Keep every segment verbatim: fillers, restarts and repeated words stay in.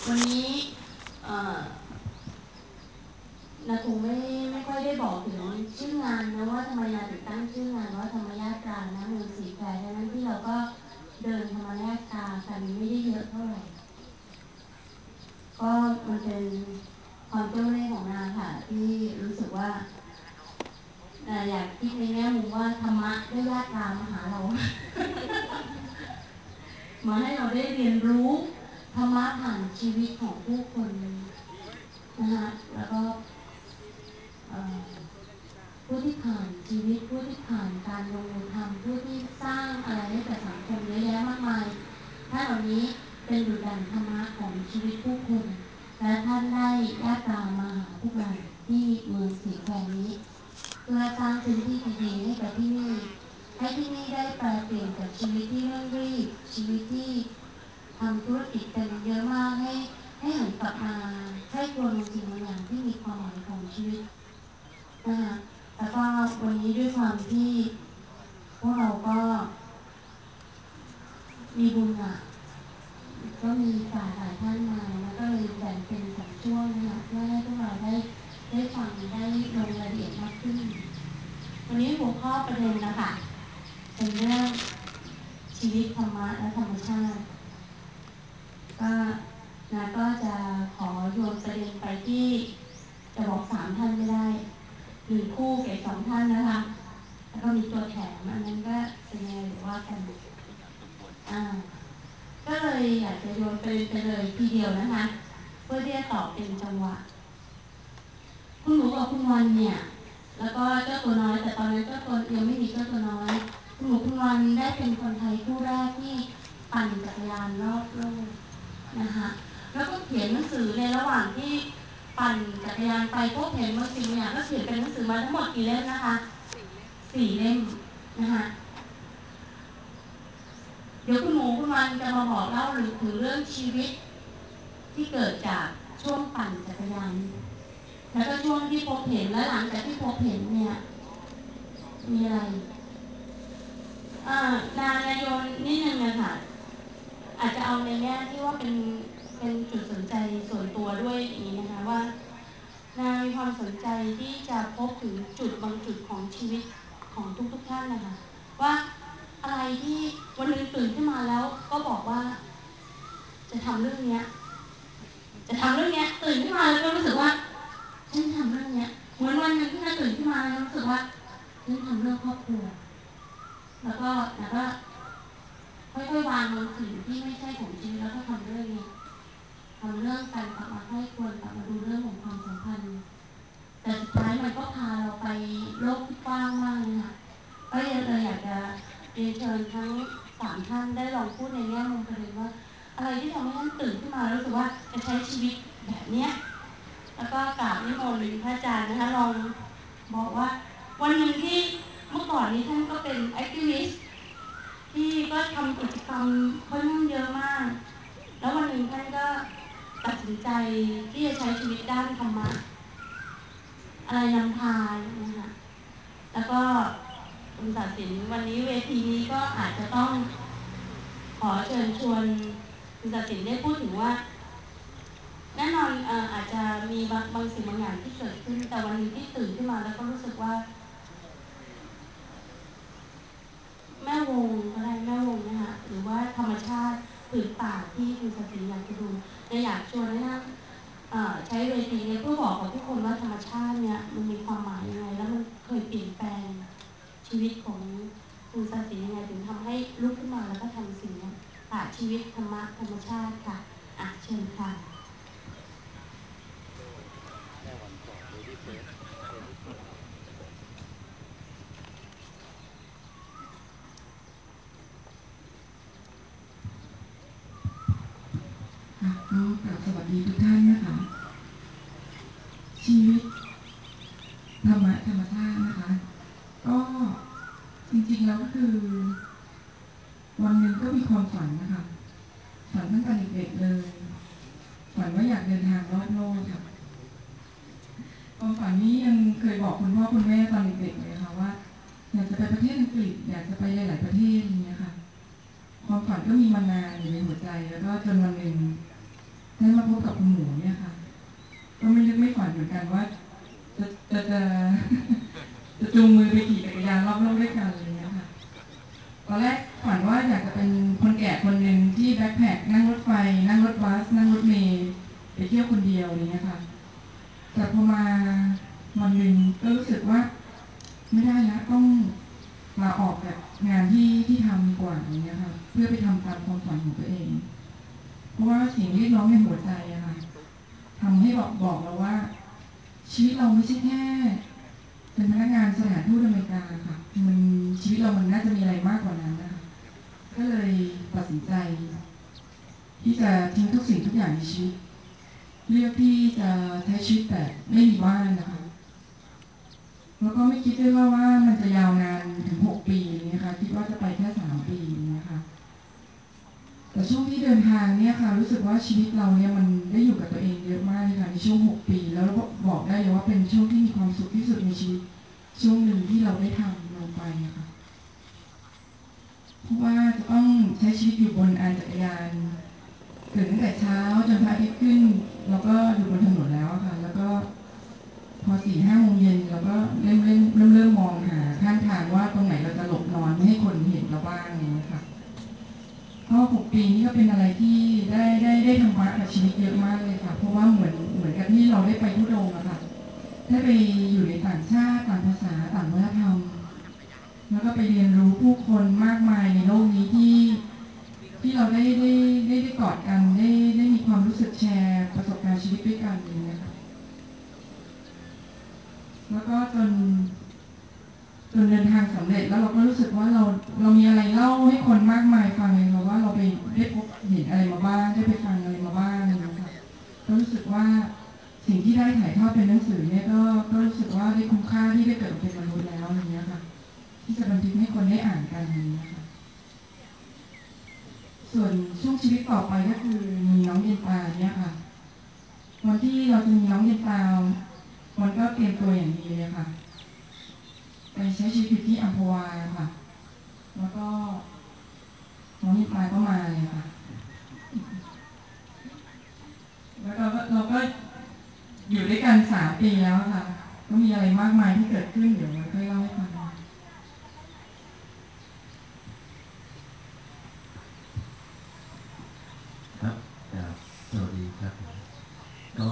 วันนี้นาคงไม่ไม่ค่อยได้บอกถึงชื่องานนะว่าทำไมนาถึงตั้งชื่องานว่าธรรมญาตรานะเมืองสีแควร์นั้นที่เราก็เดินธรรมญาตรากันไม่ได้เยอะเท่าไหร่ก็มันเป็นความเจ้าเล่ห์ของนาค่ะที่รู้สึกว่าอยากคิดในแง่มุมว่าธรรมะได้ญาตรามาหาเรา มาให้เราได้เรียนรู้ธรรมะผ่านชีวิตของผู้คนนะคะแล้วก็ผู้ที่ผ่านชีวิตผู้ที่ผ่านการลงมือทำผู้ที่สร้างอะไรให้กับสังคมเยอะแยะมากมายถ้าเหล่านี้เป็นดุจดั่งธรรมะของชีวิตผู้คนและท่านได้ญาตรามาหาพวกเราที่เมืองสีแควร์นี้เพื่อสร้างพื้นที่ดีๆให้กับที่นี่ให้ที่นี่ได้แปลเปลี่ยนจากชีวิตที่เร่งรีบชีวิตที่ทำธุรกิจกันเยอะมากให้ให้หันกลับมาให้ควรสิ่งบางอย่างที่มีความหมายของชีวิตนะคะแล้วก็วันนี้ด้วยความที่พวกเราก็มีบุญอ่ะก็มีฝ่ายหลายท่านมาแล้วก็เลยแบ่งเป็นสองช่วงนะคะเพื่อให้พวกเราได้ได้ฟังได้ลงรายละเอียดมากขึ้นวันนี้หัวข้อประเด็นนะคะเป็นเรื่องชีวิตธรรมะและธรรมชาติก็นะก็จะขอโยนประเด็นไปที่จะบอกสามท่านไม่ได้หนึ่งคู่แก่สองท่านนะคะแล้วก็มีตัวแถมอันนั้นก็เป็นไงหรือว่ากันอ่าก็เลยอยากจะโยนประเด็นไปเลยทีเดียวนะคะเพื่อที่จะตอบเป็นจังหวะคุณหนูกับคุณวันเนี่ยแล้วก็เจ้าตัวน้อยแต่ตอนนั้นเจ้าตัวยังไม่มีเจ้าตัวน้อยคุณหนูคุณวันได้เป็นคนไทยผู้แรกที่ปั่นจักรยานรอบโลกนะคะแล้วก็เขียนหนังสือในระหว่างที่ปั่นจักรยานไปพบเห็นบางสิ่งบางอย่างก็เขียนเป็นหนังสือมาทั้งหมดกี่เล่มนะคะสี่เล่มนะคะเดี๋ยวคุณหมูคุณวันจะมาบอกเล่าหรือถึงเรื่องชีวิตที่เกิดจากช่วงปั่นจักรยานแล้วก็ช่วงที่พบเห็นและหลังจากที่พบเห็นเนี่ยมีอะไรอ่านานายนนิดนึงนะคะอาจจะเอาในแง่ที่ว่าเป็นเป็นจุดสนใจส่วนตัวด้วยอย่างนี้นะคะว่านามีความสนใจที่จะพบถึงจุดบางจุดของชีวิตของทุกๆท่านนะคะว่าอะไรที่วันนึงตื่นขึ้นมาแล้วก็บอกว่าจะทำเรื่องนี้จะทำเรื่องนี้ตื่นขึ้นมาแล้วก็รู้สึกว่าฉันทำเรื่องนี้เหมือนวันนึงที่นาตื่นขึ้นมาแล้วรู้สึกว่าฉันทำเรื่องครอบครัวแล้วก็แล้วก็ค่อยๆวางบางสิ่งที่ไม่ใช่ของชีวิตแล้วก็ทำเรื่องนี้ทำเรื่องการกลับมาให้ควรกลับมาดูเรื่องของความสัมพันธ์แต่สุดท้ายมันก็พาเราไปโลกที่กว้างมากเลยค่ะก็เลยอยากจะเรียนเชิญทั้งสามท่านได้ลองพูดในแง่มุมประเด็นว่าอะไรที่ทำให้ท่านตื่นขึ้นมารู้สึกว่าจะใช้ชีวิตแบบเนี้ยแล้วก็กราบนิมนต์พระอาจารย์นะคะลองบอกว่าวันหนึ่งที่เมื่อก่อนนี้ท่านก็เป็นแอคทิวิสต์ที่ก็ทำกิจกรรมค่อนข้างเยอะมากแล้ววันหนึ่งท่านก็ตัดสินใจที่จะใช้ชีวิตด้านธรรมะอะไรนำทางนะคะแล้วก็คุณศาสินวันนี้เวทีนี้ก็อาจจะต้องขอเชิญชวนคุณศาสินได้พูดถึงว่าแน่นอนเอ่ออาจจะมีบางบางสิ่งบางอย่างที่เกิดขึ้นแต่วันนึงที่ตื่นขึ้นมาแล้วก็รู้สึกว่าแม่วงก็ได้แม่วงนะคะหรือว่าธรรมชาติผืนป่าที่คุณศาสินอยากจะดูจะอยากชวนให้นั่งใช้เวทีนี้เพื่อบอกกับทุกคนว่าธรรมชาติเนี่ยมันมีความหมายยังไงแล้วมันเคยเปลี่ยนแปลงชีวิตของคุณศาสินยังไงถึงทำให้ลุกขึ้นมาแล้วก็ทำสิ่งนี้ค่ะชีวิตธรรมะธรรมชาติค่ะอ่ะเชิญค่ะค่ะก็กราบสวัสดีทุกท่านนะคะชีวิตธรรมะธรรมชาตินะคะก็จริงๆแล้วก็คือวันหนึ่งก็มีความฝันนะคะฝันตั้งแต่เด็กๆเลยฝันว่าอยากเดินทางรอบโลกค่ะความฝันนี้ยังเคยบอกคุณพ่อคุณแม่ตอนเด็กๆเลยค่ะว่าอยากจะไปประเทศอังกฤษอยากจะไปหลายๆประเทศอย่างเงี้ยค่ะความฝันก็มีมานานอยู่ในหัวใจแล้วก็จนวันหนึ่งได้มาพบกับคุณหมูเนี่ยค่ะก็ไม่นึกไม่ฝันเหมือนกันว่าจะจะจะจะจูงมือไปขี่จักรยานรอบโลกด้วยกันอะไรเงี้ยค่ะตอนแรกฝันว่าอยากจะเป็นคนแก่คนหนึ่งที่แบ็คแพคนั่งรถไฟนั่งรถบัสนั่งรถเมล์ไปเที่ยวคนเดียวอะไรเงี้ยค่ะแต่พอมาวันหนึ่งก็รู้สึกว่าไม่ได้แล้วต้องลาออกจากงานที่ที่ทำดีกว่าอะไรเงี้ยค่ะเพื่อไปทำตามความฝันของตัวเองเพราะว่าเสียงเรียกร้องในหัวใจอะค่ะทำให้บอกบอกเราว่าชีวิตเราไม่ใช่แค่เป็นพนักงานสถานทูตอเมริกาค่ะมันชีวิตเรามันน่าจะมีอะไรมากกว่านั้นนะคะก็เลยตัดสินใจที่จะทิ้งทุกสิ่งทุกอย่างในชีวิตเลือกที่จะใช้ชีวิตแบบไม่มีบ้านนะคะแล้วก็ไม่คิดด้วยว่าว่ามันจะยาวนานถึงหกปีนะคะคิดว่าจะไปแค่สามปีนะคะแต่ช่วงที่เดินทางเนี่ยค่ะรู้สึกว่าชีวิตเราเนี่ยมันได้อยู่กับตัวเองเยอะมากเลยค่ะในช่วงหกปีแล้วบอกได้เลยว่าเป็นช่วงที่มีความสุขที่สุดในชีวิตช่วงหนึ่งที่เราได้ทำลงไปนะคะเพราะว่าจะต้องใช้ชีวิตอยู่บนอานจักรยานตื่นตั้งแต่เช้าจนพระอาทิตย์ขึ้นแล้วก็อยู่บนถนนแล้วค่ะแล้วก็พอสี่ห้าโมงเย็นเราก็เริ่มเริ่มเริ่มเริ่มมองหาข้างทางว่าตรงไหนเราจะหลบนอนไม่ให้คนเห็นเราบ้างอย่างนี้ค่ะก็หกปีนี้ก็เป็นอะไรที่ได้ได้ได้ธรรมะกับชีวิตเยอะมากเลยค่ะเพราะว่าเหมือนเหมือนกับที่เราได้ไปทุดงค์อะค่ะได้ไปอยู่ในต่างชาติต่างภาษาต่างวัฒนธรรมแล้วก็ไปเรียนรู้ผู้คนมากมายในโลกนี้ที่ที่เราได้ได้ได้ได้กอดกันได้ได้มีความรู้สึกแชร์ประสบการณ์ชีวิตด้วยกันอย่างเงี้ยค่ะแล้วก็จนจนเดินทางสำเร็จแล้วเราก็รู้สึกว่าเราเรามีอะไรเล่าให้คนมากมายฟังเลยค่ะว่าเราไปได้พบเห็นอะไรมาบ้างได้ไปฟังอะไรมาบ้างอย่างเงี้ยค่ะก็รู้สึกว่าสิ่งที่ได้ถ่ายทอดเป็นหนังสือเนี่ยก็ก็รู้สึกว่าได้คุ้มค่าที่ได้เกิดเป็นมนุษย์แล้วอย่างเงี้ยค่ะที่จะบันทึกให้คนได้อ่านกันอย่างเงี้ยค่ะส่วนช่วงชีวิตต่อไปก็คือมีน้องเย็นตาเนี่ยค่ะวันที่เราจะมีน้องเย็นตามันก็เตรียมตัวอย่างดีเลยค่ะไปใช้ชีวิตอยู่ที่อัมพวาค่ะแล้วก็น้องเย็นตาก็มาเลยค่ะแล้วก็เราก็อยู่ด้วยกันสามปีแล้วค่ะก็มีอะไรมากมายที่เกิดขึ้นเดี๋ยวมันค่อยเล่าให้ฟังครับครับสวัสดีครับก็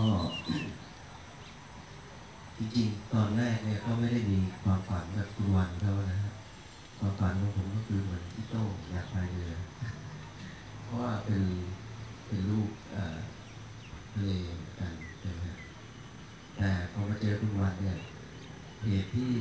จริงๆตอนแรกเนี่ยก็ไม่ได้มีความฝันแบบคุณวันเขานะฮะความฝันของผมก็คือเหมือนที่โต้อยากพายเรือเพราะว่าเป็นเป็นลูกทะเลกันใช่ไหมแต่พอมาเจอคุณวันเนี่ยเหตุที่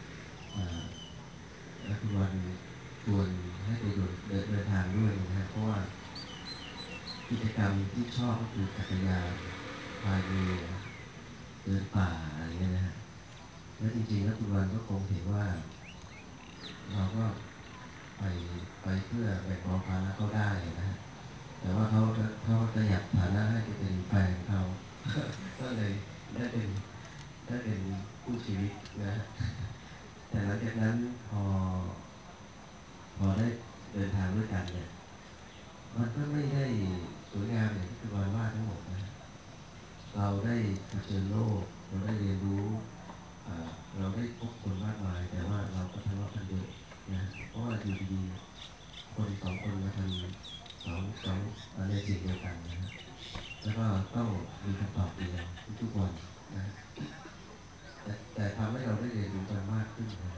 คุณวันชวนให้ไปเดินเดินทางด้วยนะฮะเพราะว่ากิจกรรมที่ชอบก็คือจักรยานพายเรือเดินป่าอะไรเงี้ยนะฮะแล้วจริงๆแล้วคุณวันก็คงเห็นว่าเราก็ไปไปเพื่อแบ่งเบาภาระเขาได้นะฮะแต่ว่าเขาเขาก็อยากฐานะให้ไปเป็นแฟนเขาก็เลยได้เป็นได้เป็นคู่ชีวิตนะฮะแต่หลังจากนั้นพอพอได้เดินทางด้วยกันเนี่ยมันก็ไม่ได้สวยงามอย่างที่คุณวันว่าทั้งหมดนะเราได้เผชิญโลกเราได้เรียนรู้เราได้พบคนมากมายแต่ว่าเราก็ทะเลาะกันเยอะนะเพราะว่าอยู่ดีๆคนสองคนมาทำสองสองในสิ่งเดียวกันนะแล้วก็ต้องมีคำตอบเดียวทุกๆวันนะแต่แต่ทำให้เราได้เรียนรู้กันมากขึ้นนะ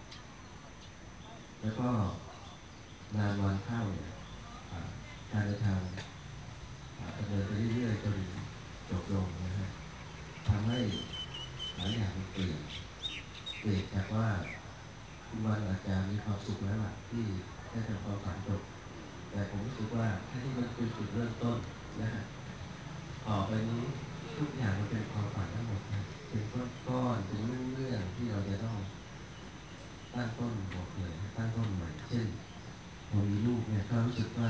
แล้วก็นานวันเข้าเนี่ยการเดินทางดำเนินไปเรื่อยๆจนจบลงนะฮะทำให้หลายอย่างมันเปลี่ยนเปลี่ยนจากว่าคุณวันอาจจะมีความสุขแล้วล่ะที่ได้ทำความฝันจบแต่ผมรู้สึกว่าแค่ที่มันเป็นจุดเริ่มต้นนะฮะต่อไปนี้ทุกอย่างมันเป็นความฝันทั้งหมดนะเป็นก้อนๆเป็นเรื่องๆที่เราจะต้องตั้งต้นหมดเลยตั้งต้นใหม่เช่นพอมีลูกเนี่ยก็รู้สึกว่า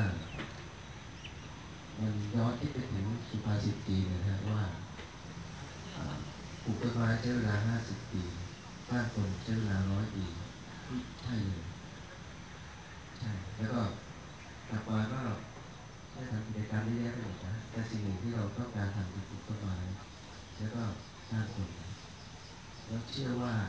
มันย้อนที่ไปถึงสุภาษิตจีนนะฮะว่าปลูกต้นไม้ใช้เวลาห้าสิบปีสร้างคนใช้เวลาร้อยปีใช่เลยใช่แล้วก็กลับมาก็ได้ทำกิจกรรมเยอะแยะไปหมดนะแต่สิ่งหนึ่งที่เราต้องการทำคือปลูกต้นไม้แล้วก็สร้างคนแล้วเชื่อว่า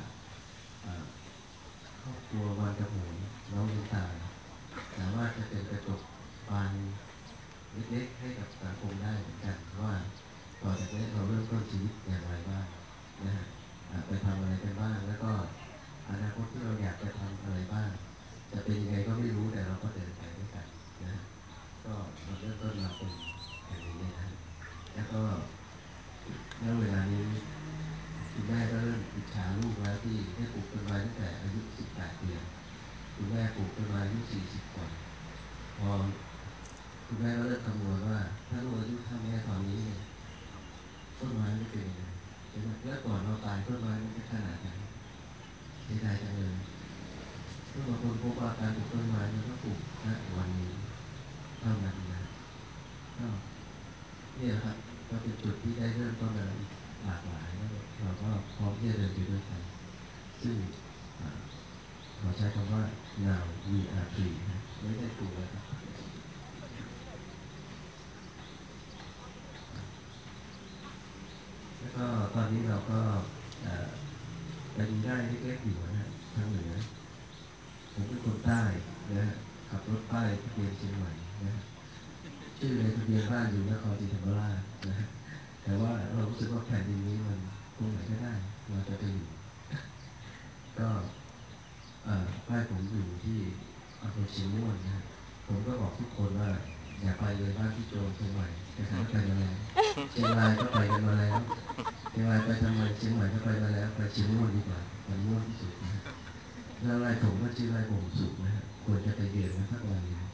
ครอบครัววันกระหมูน้องลิตาสามารถจะเป็นกระจกบานเล็กๆให้กับสังคมได้เหมือนกันว่าต่อจากนี้เราเริ่มต้นชีวิตอย่างไรบ้างนะฮะไปทำอะไรกันบ้างแล้วก็อนาคตที่เราอยากจะทำอะไรบ้างจะเป็นยังไงก็ไม่รู้แต่เราก็เดินไปด้วยกันนะก็เราเริ่มต้นมาเป็นอย่างนี้นะแล้วก็ณเวลานี้คุณแม่ก็เริ่มอิจฉาลูกแล้วที่ได้ปลูกต้นไม้ตั้งแต่อายุสิบแปดเดือนคุณแม่ปลูกต้นไม้อายุสี่สิบกว่าพอคุณแม่ก็เริ่มคำนวณว่าถ้าลูกอายุเท่าแม่ตอนนี้เนี่ยต้นไม้จะเป็นยังไงใช่ไหมแล้วก่อนเราตายต้นไม้มันจะขนาดไหนเสียดายจังเลยเมื่อบางคนพบว่าการปลูกต้นไม้มันก็ปลูกณวันนี้เท่านั้นนะก็นี่แหละครับก็เป็นจุดที่ได้เริ่มต้นอะไรหลากหลายแล้วเราก็พร้อมที่จะเดินไปด้วยกันซึ่งขอใช้คำว่า now we are free นะไม่ได้ปลูกแล้วครับแล้วก็ตอนนี้เราก็ไปดูได้เล็กๆอยู่นะทางเหนือผมเป็นคนใต้นะขับรถป้ายทะเบียนเชียงใหม่นะชื่อในทะเบียนบ้านอยู่นครศรีธรรมราชนะแต่ว่าเรารู้สึกว่าแผ่นดินนี้มันตรงไหนก็ได้เราจะไปอยู่ก็ป้ายผมอยู่ที่อำเภอเชียงม่วนนะผมก็บอกทุกคนว่าอย่าไปเลยบ้านที่โจมเชียงใหม่แต่เขาไปมาแล้วเชียงรายก็ไปกันมาแล้วเชียงรายไปทำไมเชียงใหม่ก็ไปมาแล้วไปเชียงม่วนดีกว่ามันม่วนที่สุดนะแล้วรายผมก็ชื่อรายผมสุขนะฮะควรจะไปเรียนนะสักวันนี้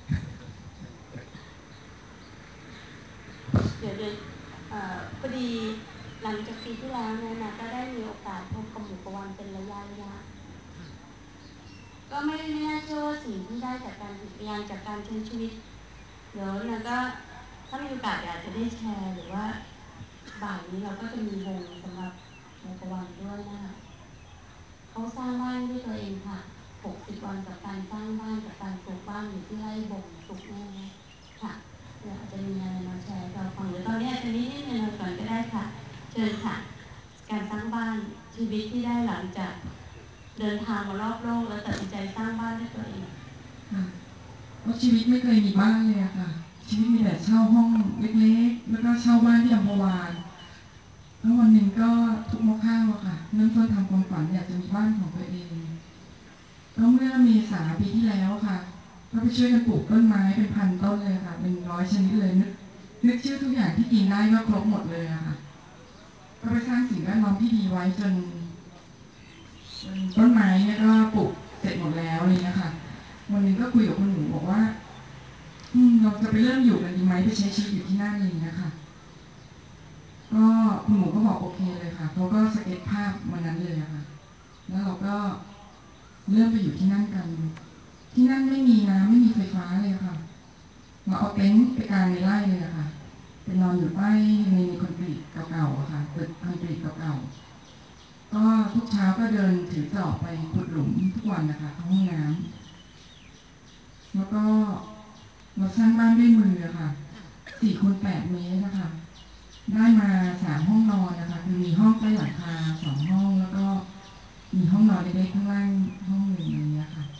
เดี๋ยวเดี๋ยวพอดีหลังจากปีที่แล้วเนี่ยนะก็ได้มีโอกาสพบกับหมู่ประวันเป็นระยะระยะก็ไม่ไม่น่าเชื่อว่าสิ่งที่ได้จากการฝึกงานจากการใช้ชีวิตเดี๋ยวนะก็ถ้ามีโอกาสอาจจะได้แชร์หรือว่าบ่ายนี้เราก็จะมีวงสำหรับหมู่ประวันด้วยนะคะเขาสร้างบ้านด้วยตัวเองค่ะหกสิบวันกับการสร้างบ้านกับการปลูกบ้านอยู่ที่ไร่บ่งสุกแน่ค่ะเดี๋ยวอาจจะมีอะไรมาแชร์เราฟังหรือตอนนี้อาจจะนิดนิดหน่อยก่อนก็ได้ค่ะเชิญค่ะการสร้างบ้านชีวิตที่ได้หลังจากเดินทางมารอบโลกแล้วตัดสินใจสร้างบ้านด้วยตัวเองเพราะชีวิตไม่เคยมีบ้านเลยอะค่ะชีวิตมีแต่เช่าห้องเล็กๆแล้วก็เช่าบ้านที่อัมพวาแล้ววันหนึ่งก็ทุกโมข้าวอะค่ะเริ่มต้นทำความฝันอยากจะมีบ้านของตัวเองก็เมื่อมีสามปีที่แล้วค่ะก็ไปช่วยกันปลูกต้นไม้เป็นพันต้นเลยค่ะเป็นร้อยชนิดเลยนึกนึกชื่อทุกอย่างที่กินได้ก็ครบหมดเลยอะค่ะก็ไปสร้างสิ่งแวดล้อมที่ดีไว้จนต้นไม้เนี่ยก็ปลูกเสร็จหมดแล้วเลยนะคะวันนึงก็คุยกับคุณหนูบอกว่าอืมเราจะไปเริ่มอยู่กันดีไหมไปใช้ชีวิตอยู่ที่นั่นเองนะคะก็คุณหนูก็บอกโอเคเลยค่ะเขาก็สเก็ตภาพวันนั้นเลยค่ะแล้วเราก็เริ่มไปอยู่ที่นั่นกันที่นั่นไม่มีน้ำไม่มีไฟฟ้าเลยค่ะเราเอาเต็นท์ไปกางในไร่เลยค่ะไปนอนอยู่ใต้ในคอนกรีตเก่าๆค่ะตึกคอนกรีตเก่าๆก็ทุกเช้าก็เดินถือจอบไปขุดหลุมทุกวันนะคะเข้าห้องน้ำแล้วก็เราสร้างบ้านด้วยมือค่ะสี่คูณแปดเมตรนะคะได้มาสามห้องนอนนะคะคือมีห้องใต้หลังคาสองห้องแล้วก็มีห้องนอนเล็กๆข้างล่างห้องหนึ่งอะไรเงี้ยค่ะ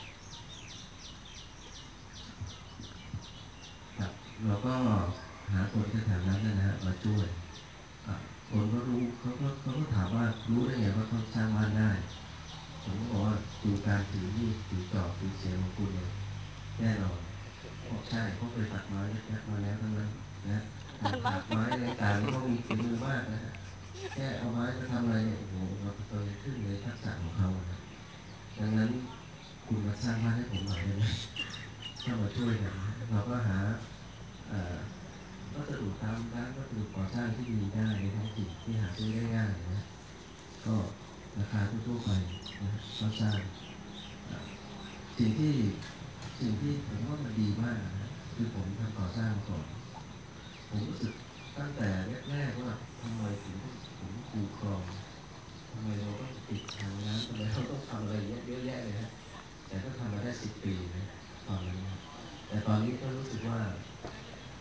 เราก็หาคนแถวนั้นนะฮะมาช่วยคนก็รู้เขาก็เขาก็ถามว่ารู้ได้ไงว่าเขาสร้างบ้านได้ผมก็บอกว่าดูการถือมีดถือจอบถือเสียงของคุณเลยแน่นอนบอกใช่เขาเคยตัดไม้เยอะมาแล้วทั้งนั้นนะการตัดไม้ในการเขามีฝีมือมากนะฮะแค่เอาไม้มาทำอะไรเนี่ยโอ้โหเราตัวเองขึ้นเลยทักษะของเขานะดังนั้นคุณมาสร้างบ้านให้ผมหน่อยได้ไหมถ้ามาช่วยกันเราก็หาวัสดุตามร้านวัสดุก่อสร้างที่มีได้ในท้องถิ่นที่หาซื้อได้ง่ายนะก็ราคาทั่วไปนะก็สร้างสิ่งที่สิ่งที่ผมว่ามันดีมากนะคือผมทำก่อสร้างมาก่อนผมรู้สึกตั้งแต่แรกๆว่าทำไมถึงต้องถึงคูคลองทำไมเราต้องติดทางน้ำทำไมเราต้องทำอะไรเยอะแยะเลยฮะแต่ก็ทำมาได้สิบปีนะตอนนั้นแต่ตอนนี้ก็รู้สึกว่า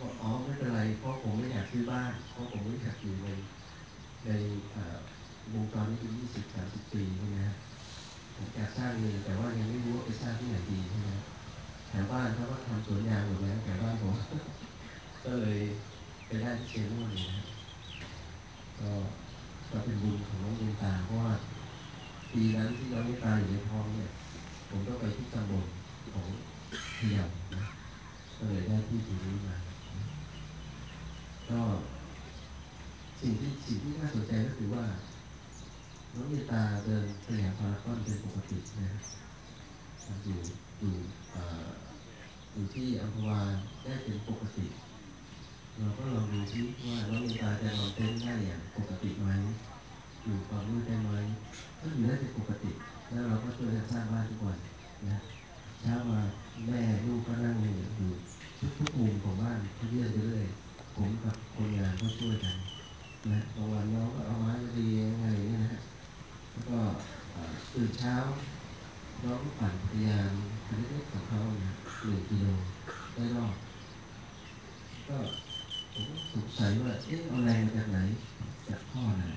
บอกอ๋อไม่เป็นไรเพราะผมไม่อยากซื้อบ้านเพราะผมไม่อยากอยู่ในในวงจรนี้เป็นยี่สิบสามสิบปีใช่ไหมฮะผมอยากสร้างเงินแต่ว่ายังไม่รู้ว่าไปสร้างที่ไหนดีใช่ไหมแถวบ้านเขาก็ทำสวนยางอยู่แล้วแถวบ้านผมก็เลยไปได้ที่เชียงรุ่นเลยนะก็ก็เป็นบุญของน้องยินตาเพราะว่าปีนั้นที่น้องยินตาอยู่ในท้องเนี่ยผมก็ไปที่ตำบลของพะเยานะก็เลยได้ที่ที่นี้มาก็สิ่งที่สิ่งที่น่าสนใจก็คือว่าน้องยินตาเดินสยามพารากอนเป็นปกตินะครับอยู่อยู่อยู่ที่อัมพวาได้เป็นปกติเราก็ลองดูซิว่าน้องยินตาจะนอนเต้นได้อย่างปกติไหมอยู่ความมืดได้ไหมก็อยู่ได้เป็นปกติแล้วเราก็ช่วยกันสร้างบ้านทุกวันนะเช้ามาแม่ลูกก็นั่งอยู่ทุกทุกมุมของบ้านเขาเยี่ยมไปเรื่อยผมกับคนงานก็ช่วยกันนะบางวันน้องก็เอาไม้มาดีอะไรอย่างเงี้ยนะแล้วก็ตื่นเช้าน้องปั่นจักรยานคันเล็กๆของเขาเนี่ยหนึ่งกิโลได้รอบก็ผมก็สงสัยว่าเอ๊ะเอาแรงมาจากไหนจากพ่อนะ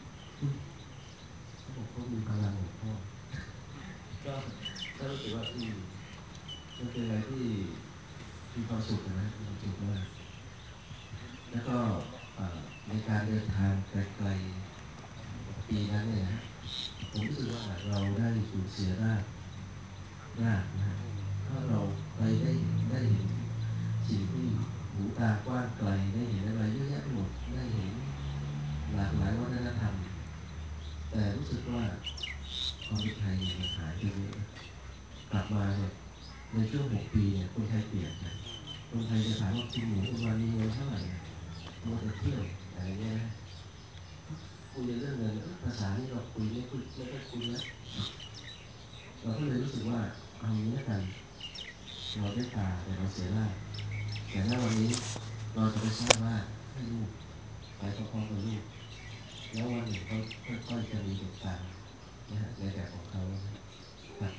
เขาบอกเขามีพลังของพ่อก็ก็รู้สึกว่าอืมมันเป็นอะไรที่มีความสุขนะมีความสุขมากแล้วก็ในการเดินทางไกลๆปีนั้นเนี่ยนะผมรู้สึกว่าเราได้สูญเสียรากรากนะฮะถ้าเราไปได้ได้เห็นสิ่งที่หูตากว้างไกลได้เห็นอะไรเยอะแยะไปหมดได้เห็นหลากหลายวัฒนธรรมแต่รู้สึกว่าความเป็นไทยมันหายไปเยอะกลับมาเนี่ยในช่วงหกปีเนี่ยคนไทยเปลี่ยนกันคนไทยจะถามว่าคุณหมูคุณวันมีเงินเท่าไหร่มัวแต่เที่ยวอะไรเงี้ยนะคุยเรื่องเงินภาษานี่เราคุยไม่คุยไม่ค่อยคุยแล้วเราก็เลยรู้สึกว่าเอางี้แล้วกันเราได้ตาแต่เราเสียรากแต่ณวันนี้เราจะไปสร้างรากให้ลูกไปพร้อมๆกับลูกแล้ววันหนึ่งเขาค่อยๆจะมีดวงตานะฮะในแบบของเขาครับ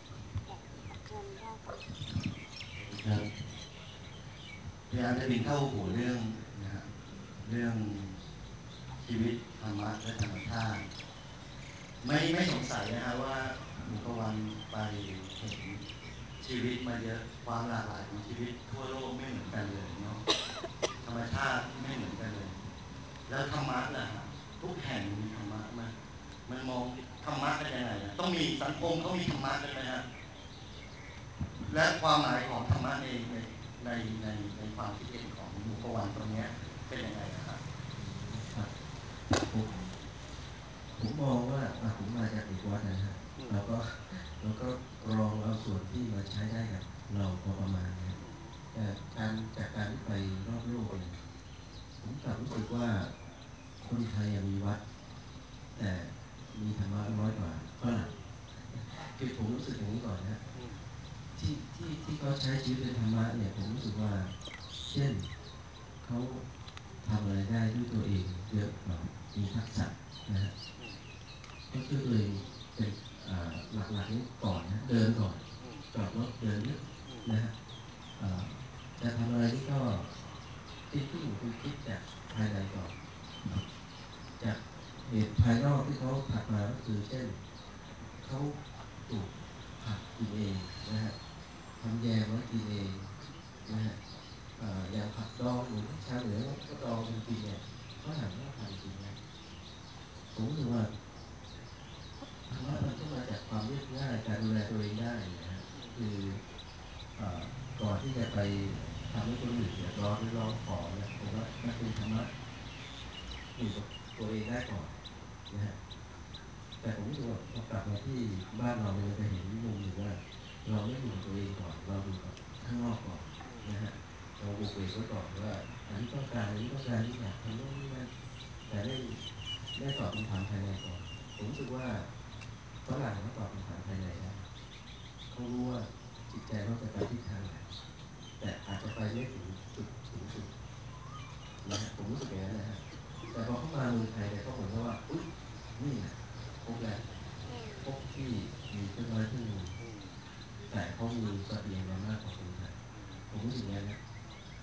ครับพยายามจะบินเข้าหัวเรื่องนะฮะเรื่องชีวิตธรรมะและธรรมชาติไม่ไม่สงสัยนะฮะว่าหมู่ตะวันไปเห็นชีวิตมาเยอะความหลากหลายของชีวิตทั่วโลกไม่เหมือนกันเลยเนาะธรรมชาติไม่เหมือนกันเลยแล้วธรรมะล่ะฮะทุกแห่งมีธรรมะไหมมันมองธรรมะกันยังไงนะต้องมีสังคมเขามีธรรมะกันไหมฮะและความหมายของธรรมะในในในในในความคิดเห็นของหมู่ตะวันตรงนี้เป็นยังไงครับครับผมผมมองว่าผมมาจากเด็กวัดนะฮะแล้วก็แล้วก็ลองเอาส่วนที่มาใช้ได้กับเราพอประมาณนะแต่การจากการที่ไปรอบโลกเนี่ยผมกลับรู้สึกว่าคนไทยมีวัดแต่มีธรรมะน้อยกว่าฝรั่งคือผมรู้สึกอย่างนี้ก่อนนะที่ที่ที่เขาใช้ชีวิตเป็นธรรมะเนี่ยผมรู้สึกว่าเช่นเขาทำอะไรได้ด้วยตัวเองเยอะกว่ามีทักษะนะฮะก็ช่วยตัวเองเป็นหลักๆนี้ก่อนนะเดินก่อนจอดรถเดินนิดนะฮะจะทำอะไรนี่ก็ที่ที่คุณคิดจากภายในก่อนจากเหตุภายนอกที่เขาถัดมาก็คือเช่นเขาปลูกผักกินเองนะฮะทำแยมไว้กินเองนะฮะอย่างผักดองหรือชาเหนือก็ดองกันกินเนี่ยก็หันมาทำกินนะผมรู้สึกว่าธรรมะมันต้องมาจากความเรียบง่ายการดูแลตัวเองได้นะฮะคือก่อนที่จะไปทำให้คนอื่นเดือดร้อนหรือร้องขอนะผมว่ามันเป็นธรรมะอยู่กับตัวเองได้ก่อนนะฮะแต่ผมรู้สึกว่าพอกลับมาที่บ้านเราเราจะเห็นมุมหนึ่งว่าเราไม่อยู่กับตัวเองก่อนเราดูกับข้างนอกก่อนนะฮะเราบุกเบิกไว้ก่อนว่าอันนี้ต้องการอันนี้ต้องการที่อยากทำโน่นนี่นั่นแต่ไม่ไม่ตอบคำถามภายในก่อนผมรู้สึกว่าฝรั่งเขาตอบคำถามภายในได้เขารู้ว่าจิตใจเขาจะไปทิศทางไหนแต่อาจจะไปไม่ถึงจุดสูงสุดนะฮะผมรู้สึกอย่างนั้นนะฮะแต่พอเข้ามาเมืองไทยเนี่ยเขาเหมือนกับว่าอุ๊ยนี่แหละพบแล้วพบที่มีต้นไม้ต้นหนึ่งแต่เขามีเสบียงมามากกว่าคนไทยผมรู้สึกอย่างนั้นนะผ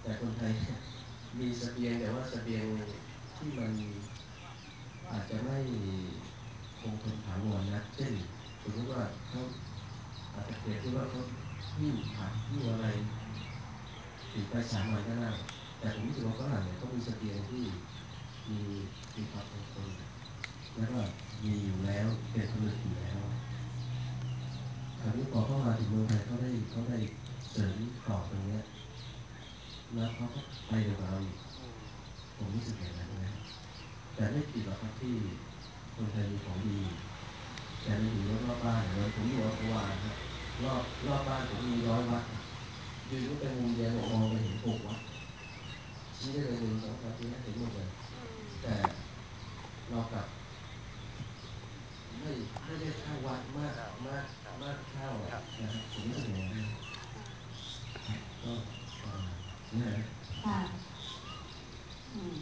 แต่คนไทยมีเสบียงแต่ว่าเสบียงที่มันอาจจะไม่คงทนถาวรนะเช่นสมมติว่าเขาอาจจะเปรียบที่ว่าเขาหิ้วผักหิ้วอะไรติดไปสามวันก็ได้แต่ผมรู้สึกว่าฝรั่งเนี่ยเขามีเสบียงที่มีมีความคงทนแล้วก็มีอยู่แล้วเป็นผลึกอยู่แล้วคราวนี้พอเข้ามาถึงเมืองไทยเขาได้เขาได้เสริมต่อตรงนี้แล้วเขาก็ไปเร็วกว่าเราอีกผมรู้สึกอย่างนั้นนะแต่ไม่ผิดหรอกครับที่คนไทยมีของดีแต่ในอยู่รอบๆบ้านเนี่ยผมอยู่อัมพวาครับรอบรอบบ้านผมมีร้อยวัดยืนก็เป็นมุมเดียวมองไปเห็นหกวัดชี้ได้เลยหนึ่งสองสามสี่ห้าเห็นหมดเลยแต่เรากลับไม่ไม่ได้เข้าวัดมากมากมากเข้านะครับผมรู้สึกอย่างนั้นก็นี่นะค่ะอืม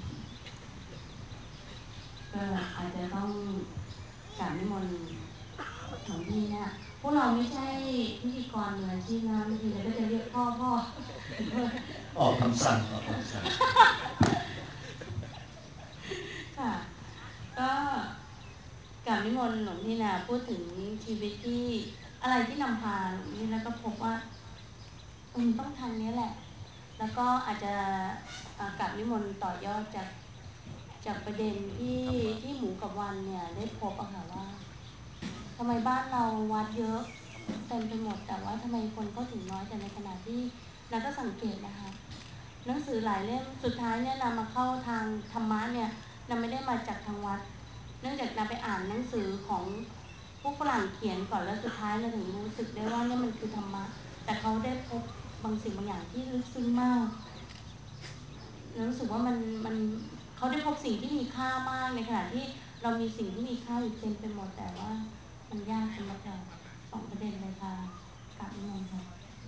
ก็อาจจะต้องกราบนิมนต์หลวงพี่เนี่ยพวกเราไม่ใช่พิธีกรมืออาชีพนะบางทีเราก็จะเรียกพ่อพ่อออกคำสั่งออกคำสั่งค่ะก็กราบนิมนต์หลวงพี่นะพูดถึงชีวิตที่อะไรที่นำพาหลวงพี่แล้วก็พบว่าเออต้องทางนี้แหละแล้วก็อาจจะกราบนิมนต์ต่อยอดจากจากประเด็นที่ที่หมูกับวันเนี่ยได้พบอะค่ะว่าทำไมบ้านเราวัดเยอะเต็มไปหมดแต่ว่าทำไมคนก็ถึงน้อยแต่ในขณะที่เราก็สังเกตนะคะหนังสือหลายเล่มสุดท้ายเนี่ยนำมาเข้าทางธรรมะเนี่ยนำไม่ได้มาจากทางวัดเนื่องจากนำไปอ่านหนังสือของผู้ฝรั่งเขียนก่อนแล้วสุดท้ายเราถึงรู้สึกได้ว่านี่มันคือธรรมะแต่เขาได้พบบางสิ่งบางอย่างที่ลึกซึ้งมากรู้สึกว่ามันมันเขาได้พบสิ่งที่มีค่ามากในขณะที่เรามีสิ่งที่มีค่าอยู่เต็มไปหมดแต่ว่ามันยากสำหรับเราสองประเด็นเลยค่ะกับนิมนต์ค่ะ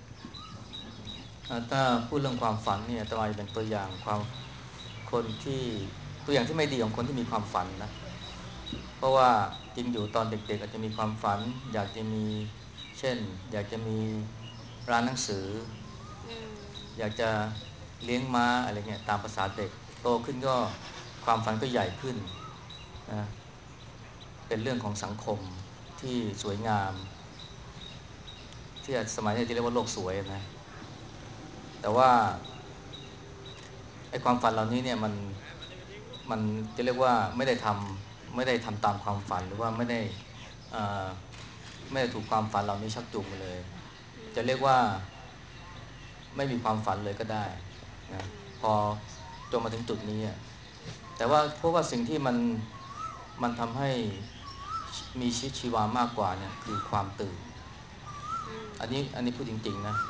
ถ้าพูดเรื่องความฝันเนี่ยอาตมาจะเป็นตัวอย่างความคนที่ตัวอย่างที่ไม่ดีของคนที่มีความฝันนะเพราะว่าจริงอยู่ตอนเด็กๆอาจจะมีความฝันอยากจะมีเช่นอยากจะมีร้านหนังสืออยากจะเลี้ยงม้าอะไรเงี้ยตามภาษาเด็กโตขึ้นก็ความฝันก็ใหญ่ขึ้นนะเป็นเรื่องของสังคมที่สวยงามที่สมัยนี้ที่เรียกว่าโลกสวยนะแต่ว่าไอ้ความฝันเหล่านี้เนี่ยมันมันจะเรียกว่าไม่ได้ทำไม่ได้ทำตามความฝันหรือว่าไม่ได้ไม่ได้ถูกความฝันเหล่านี้ชักจูงมาเลยจะเรียกว่าไม่มีความฝันเลยก็ได้นะพอจนมาถึงจุดนี้แต่ว่าเพราะว่าสิ่งที่มันมันทำให้มีชีวิตชีวามากกว่าเนี่ยคือความตื่นอันนี้อันนี้พูดจริงๆนะ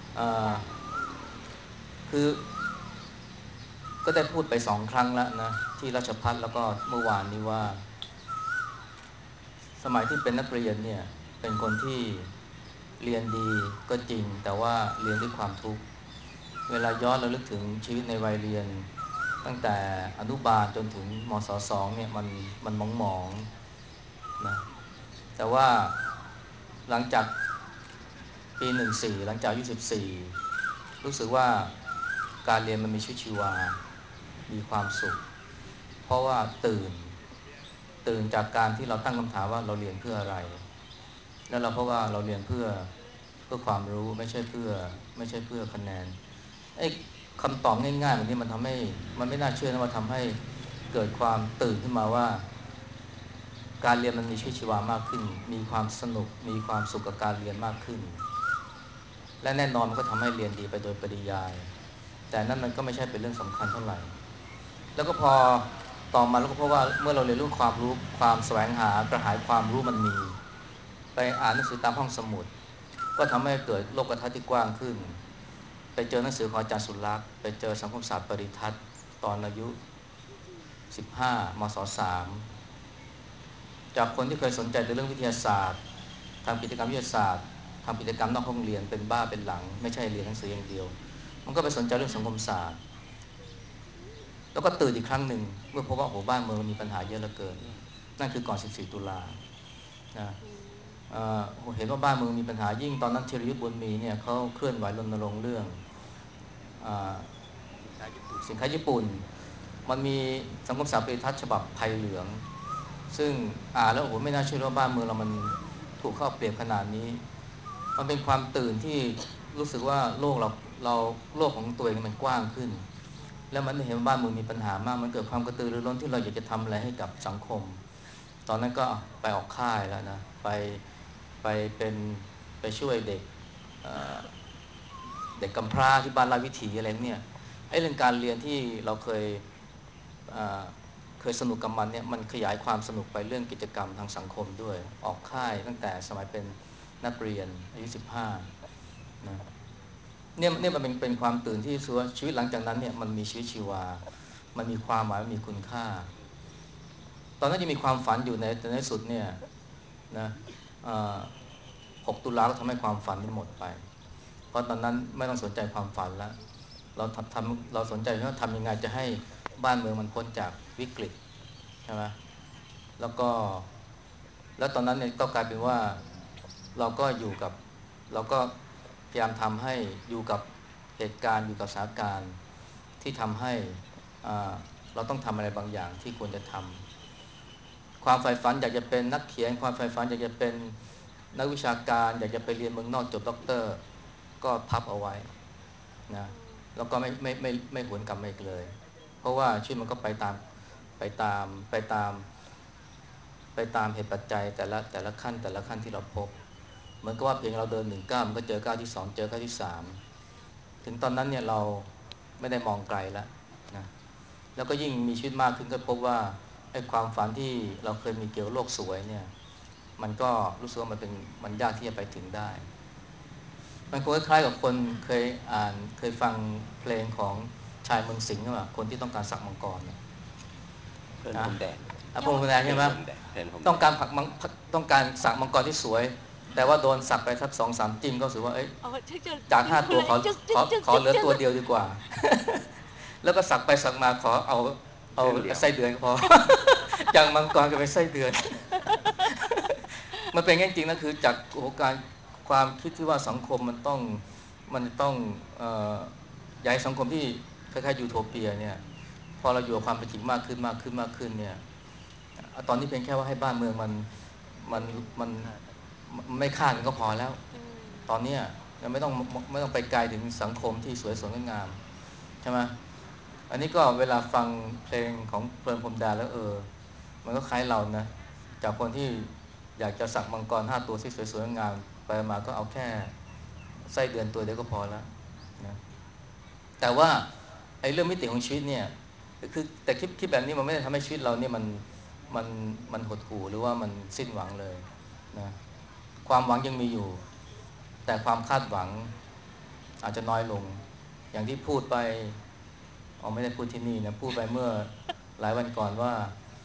คือก็ได้พูดไปสองครั้งแล้วนะที่ราชภัฏแล้วก็เมื่อวานนี้ว่าสมัยที่เป็นนักเรียนเนี่ยเป็นคนที่เรียนดีก็จริงแต่ว่าเรียนด้วยความทุกข์เวลาย้อนระลึกถึงชีวิตในวัยเรียนตั้งแต่อนุบาลจนถึงมศสองเนี่ยมันมันมองๆนะแต่ว่าหลังจากปีหนึ่งสี่หลังจากอายุสิบสี่รู้สึกว่าการเรียนมันมีชีวิตชีวามีความสุขเพราะว่าตื่นตื่นจากการที่เราตั้งคำถามว่าเราเรียนเพื่ออะไรแล้วเราเพราะว่าเราเรียนเพื่อเพื่อความรู้ไม่ใช่เพื่อไม่ใช่เพื่อคะแนนไอ้คำตอบง่ายๆแบบนี้มันทำให้มันไม่น่าเชื่อนะว่าทำให้เกิดความตื่นขึ้นมาว่าการเรียนมันมีชีวิตชีวามากขึ้นมีความสนุกมีความสุขกับการเรียนมากขึ้นและแน่นอนมันก็ทำให้เรียนดีไปโดยปริยายแต่นั่นมันก็ไม่ใช่เป็นเรื่องสำคัญเท่าไหร่แล้วก็พอต่อมาแล้วก็เพราะว่าเมื่อเราเรียนรู้ความรู้ความแสวงหากระหายความรู้มันมีไปอ่านหนังสือตามห้องสมุดก็ทำให้เกิดโลกทัศน์ที่กว้างขึ้นไปเจอหนังสือของอาจารย์สุรักษ์ไปเจอสังคมศาสตร์ปริทัศน์ตอนอายุสิบห้ามศสามจากคนที่เคยสนใจในเรื่องวิทยาศาสตร์ทำกิจกรรมวิทยาศาสตร์ทำกิจกรรมนอกห้องเรียนเป็นบ้าเป็นหลังไม่ใช่เรียนหนังสืออย่างเดียวมันก็ไปสนใจเรื่องสังคมศาสตร์แล้วก็ตื่นอีกครั้งหนึ่งเมื่อพบว่าโอ้บ้านเมืองมีปัญหาเยอะเหลือเกินนั่นคือก่อนสิบสี่ตุลานะเอ่อเห็นว่าบ้านเมืองมีปัญหายิ่งตอนนั้นธีรยุทธบุญมีเนี่ยเขาเคลื่อนไหวรณรงค์เรื่องสินค้าญี่ปุ่นมันมีสังคมสถาปัตยทัศน์ฉบับไทยเหลืองซึ่งอ่านแล้วโอ้โหไม่น่าเชื่อว่าบ้านเมืองเรามันถูกเข้าเปรียบขนาดนี้มันเป็นความตื่นที่รู้สึกว่าโลกเราเราโลกของตัวเองมันกว้างขึ้นแล้วมันเห็นว่าบ้านเมืองมีปัญหามากมันเกิดความกระตือรือร้นที่เราอยากจะทำอะไรให้กับสังคมตอนนั้นก็ไปออกค่ายแล้วนะไปไปเป็นไปช่วยเด็กเด็กกำพร้าที่บ้านราชวิถีอะไรเนี่ยไอ้เรื่องการเรียนที่เราเคยเคยสนุกกับมันเนี่ยมันขยายความสนุกไปเรื่องกิจกรรมทางสังคมด้วยออกค่ายตั้งแต่สมัยเป็นนักเรียนอายุสิบห้านะเนี่ยเนี่ยมันเป็นเป็นความตื่นที่ชัวชีวิตหลังจากนั้นเนี่ยมันมีชีวิตชีวามันมีความหมายมันมีคุณค่าตอนนั้นยังมีความฝันอยู่ในแต่ในสุดเนี่ยนะหกตุลาก็ทำให้ความฝันนี้หมดไปเพราะตอนนั้นไม่ต้องสนใจความฝันแล้วเราทำทำเราสนใจว่าทำยังไงจะให้บ้านเมืองมันพ้นจากวิกฤตใช่ไหมแล้วก็แล้วตอนนั้นเนี่ยก็กลายเป็นว่าเราก็อยู่กับเราก็พยายามทำให้อยู่กับเหตุการณ์อยู่กับสถานการณ์ที่ทำให้เราต้องทำอะไรบางอย่างที่ควรจะทำความใฝ่ฝันอยากจะเป็นนักเขียนความใฝ่ฝันอยากจะเป็นนักวิชาการอยากจะไปเรียนเมืองนอกจบด็อกเตอร์ก็พับเอาไว้นะแล้วก็ไม่ไม่ไม่ไม่หวนกลับมาอีกเลยเพราะว่าชีวิตมันก็ไปตามไปตามไปตามไปตามเหตุปัจจัยแต่ละแต่ละขั้นแต่ละขั้นที่เราพบเหมือนกับว่าเพียงเราเดินหนึ่งก้าวมันก็เจอก้าวที่สองเจอก้าวที่สามถึงตอนนั้นเนี่ยเราไม่ได้มองไกลแล้วนะแล้วก็ยิ่งมีชีวิตมากขึ้นก็พบว่าไอ้ความฝันที่เราเคยมีเกี่ยวกับโลกสวยเนี่ยมันก็รู้สึกว่ามันเป็นมันยากที่จะไปถึงได้มันคล้ายๆกับคนเคยอ่านเคยฟังเพลงของชายเมืองสิงห์ใช่ป่ะคนที่ต้องการสักมังกรเนี่ยเพื่อนผมแดงอ่ะพงษ์แดงใช่ไหมต้องการผักมังต้องการสักมังกรที่สวยแต่ว่าโดนสักไปสักสองสามจิ้มก็รู้สึกว่าเอ้ยจากห้าตัวขอขอขอเหลือตัวเดียวดีกว่าแล้วก็สักไปสักมาขอเอาเอาไส้เดือนก็พอจากมังกรก็เป็นไส้เดือนมันเป็นจริงๆนะคือจากโอ้การความคิดที่ว่าสังคมมันต้องมันต้องเอ่อย้ายสังคมที่คล้ายๆยูโทเปียเนี่ยพอเราอยู่กับความเป็นจริงมากขึ้นมากขึ้นมากขึ้นเนี่ยตอนนี้เพียงแค่ว่าให้บ้านเมืองมันมันมันไม่ฆ่ากันก็พอแล้วตอนนี้ยังไม่ต้องไม่ต้องไปไกลถึงสังคมที่สวยสดงดงามใช่ไหมอันนี้ก็เวลาฟังเพลงของเพลินพรหมดาแล้วเออมันก็คล้ายเรานะจากคนที่อยากจะสักมังกรห้าตัวที่สวยๆงามไปมาก็เอาแค่ไส้เดือนตัวเดียวก็พอแล้วนะแต่ว่าไอ้เรื่องมิติของชีวิตเนี่ยคือแต่คิดคิดแบบนี้มันไม่ได้ทำให้ชีวิตเราเนี่ยมันมันมันหดหู่หรือว่ามันสิ้นหวังเลยนะความหวังยังมีอยู่แต่ความคาดหวังอาจจะน้อยลงอย่างที่พูดไปอ๋อไม่ได้พูดที่นี่นะพูดไปเมื่อหลายวันก่อนว่า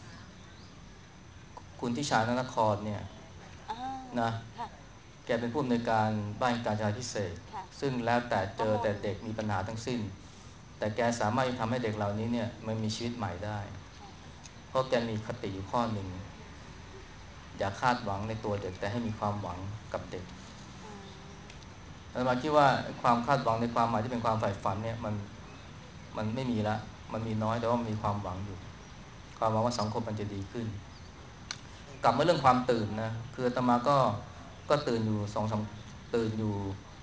คุณทิชานนครเนี่ยนะแกเป็นผู้อำนวยการบ้านการจนาพิเศษซึ่งแล้วแต่เจอแต่เด็กมีปัญหาทั้งสิ้นแต่แกสามารถทำให้เด็กเหล่านี้เนี่ยมันมีชีวิตใหม่ได้เพราะแกมีคติอยู่ข้อหนึ่งอย่าคาดหวังในตัวเด็กแต่ให้มีความหวังกับเด็กอาตมาคิดว่าความคาดหวังในความหมายที่เป็นความใฝ่ฝันเนี่ยมันมันไม่มีละมันมีน้อยแต่ว่ามีความหวังอยู่ความหวังว่าสังคมมันจะดีขึ้นกลับมาเรื่องความตื่นนะคืออาตมาก็ก็ตื่นอยู่สองสามตื่นอยู่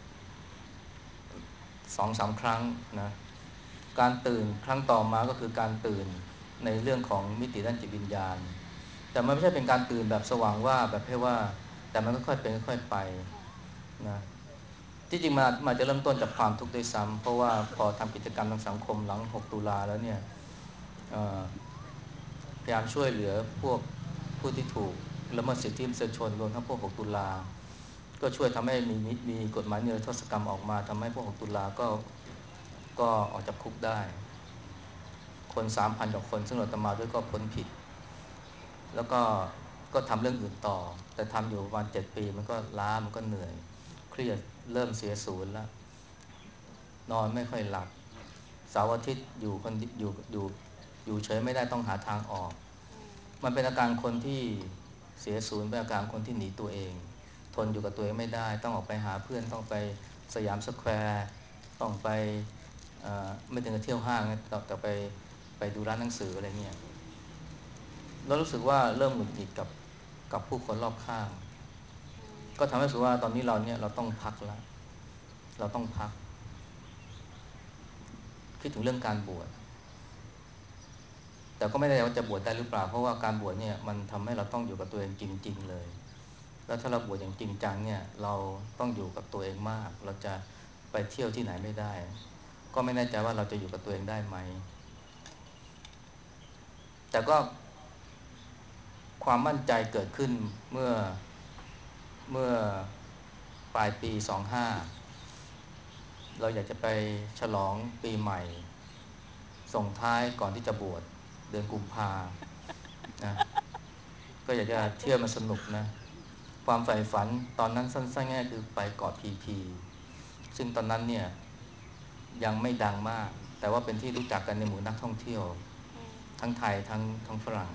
สองสามครั้งนะการตื่นครั้งต่อมาก็คือการตื่นในเรื่องของมิติด้านจิตวิญญาณแต่มันไม่ใช่เป็นการตื่นแบบสว่างว่าแบบให้ว่าแต่มันก็ค่อยเป็นค่อยไปนะที่จริงมันมันจะเริ่มต้นจากความทุกข์ด้วยซ้ำเพราะว่าพอทำกิจกรรมทางสังคมหลังหกตุลาแล้วเนี่ยพยายามช่วยเหลือพวกผู้ที่ถูกละเมิดสิทธิมนุษยชนรวมทั้งพวกหกตุลาก็ช่วยทำให้มีมีกฎหมายนิรโทษกรรมออกมาทำให้พวกหกตุลาก็ก็ออกจากคุกได้คน สามพัน กว่าคนซึ่งอาตมาด้วยก็พ้นผิดแล้วก็ก็ทำเรื่องอื่นต่อแต่ทำอยู่ประมาณเจ็ดปีมันก็ล้ามันก็เหนื่อยเครียดเริ่มเสียศูนย์แล้วนอนไม่ค่อยหลับเสาร์อาทิตย์อยู่คนอยู่อยู่อยู่เฉยไม่ได้ต้องหาทางออกมันเป็นอาการคนที่เสียศูนย์เป็นอาการคนที่หนีตัวเองทนอยู่กับตัวเองไม่ได้ต้องออกไปหาเพื่อนต้องไปสยามสแควร์ต้องไปไม่ถึงกับเที่ยวห้างนะแต่ไปไปดูร้านหนังสืออะไรเงี้ยเรารู้สึกว่าเริ่มหงุดหงิดกับกับผู้คนรอบข้างก็ทำให้รู้สึกว่าตอนนี้เราเนี่ยเราต้องพักแล้วเราต้องพักคิดถึงเรื่องการบวชแต่ก็ไม่ได้ว่าจะบวชได้หรือเปล่าเพราะว่าการบวชเนี่ยมันทำให้เราต้องอยู่กับตัวเองจริงๆเลยแล้วถ้าเราบวชอย่างจริงจังเนี่ยเราต้องอยู่กับตัวเองมากเราจะไปเที่ยวที่ไหนไม่ได้ก็ไม่แน่ใจว่าเราจะอยู่กับตัวเองได้ไหมแต่ก็ความมั่นใจเกิดขึ้นเมื่อเมื่อปลายปีสองห้าเราอยากจะไปฉลองปีใหม่ส่งท้ายก่อนที่จะบวชเดือนกุมภานะก็อยากจะเที่ยวมันสนุกนะความใฝ่ฝันตอนนั้นสั้นๆง่ายคือไปเกาะพีพีซึ่งตอนนั้นเนี่ยยังไม่ดังมากแต่ว่าเป็นที่รู้จักกันในหมู่นักท่องเที่ยวทั้งไทยทั้งทั้งฝรั่ง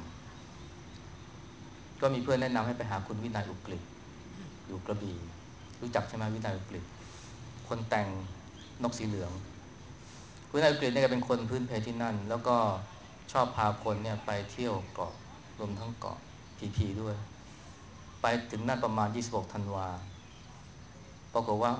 ก็มีเพื่อนแนะนำให้ไปหาคุณวินัยอุกฤษอยู่กระบี่รู้จักใช่ไหมวินัยอุกฤษคนแต่งนกสีเหลืองคุณวินัยอุกฤษเนี่ยเป็นคนพื้นเพที่นั่นแล้วก็ชอบพาคนเนี่ยไปเที่ยวเกาะรวมทั้งเกาะพีพีด้วยไปถึงนั่นประมาณยี่สิบหกธันวาปรากฏว่า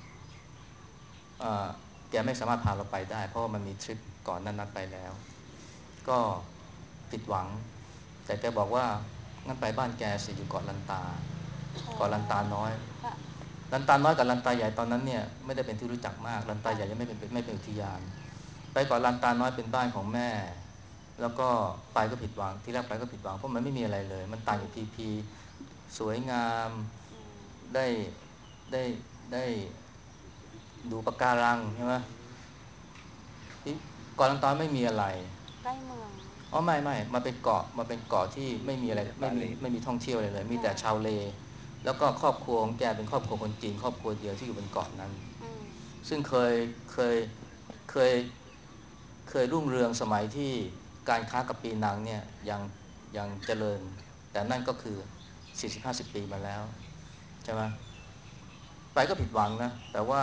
แกไม่สามารถพาเราไปได้เพราะว่ามันมีทริปก่อนนั้นนัดไปแล้วก็ผิดหวังแต่แกบอกว่างั้นไปบ้านแกสิอยู่เกาะลันตาเกาะลันตาน้อยลันตาน้อยกับลันตาใหญ่ตอนนั้นเนี่ยไม่ได้เป็นที่รู้จักมากลันตาใหญ่ยังไม่เป็นไม่เป็นอุทยานไปเกาะลันตาน้อยเป็นบ้านของแม่แล้วก็ไปก็ผิดหวังที่แรกไปก็ผิดหวังเพราะมันไม่มีอะไรเลยมันต่างจากพีพีสวยงามได้ได้ได้ดูปะการังใช่ไหมที่เกาะลันตาไม่มีอะไรใกล้เมืองอ๋อไม่ไม่มาเป็นเกาะมาเป็นเกาะที่ไม่มีอะไรไม่มีไม่มีท่องเที่ยวอะไรเลยมีแต่ชาวเลแล้วก็ครอบครัวของแกเป็นครอบครัวคนจีนครอบครัวเดียวที่อยู่บนเกาะนั้นซึ่งเคยเคยเคยเคยรุ่งเรืองสมัยที่การค้ากับปีนังเนี่ยยังยังเจริญแต่นั่นก็คือ สี่สิบห้าสิบ ปีมาแล้วใช่ไหมไปก็ผิดหวังนะแต่ว่า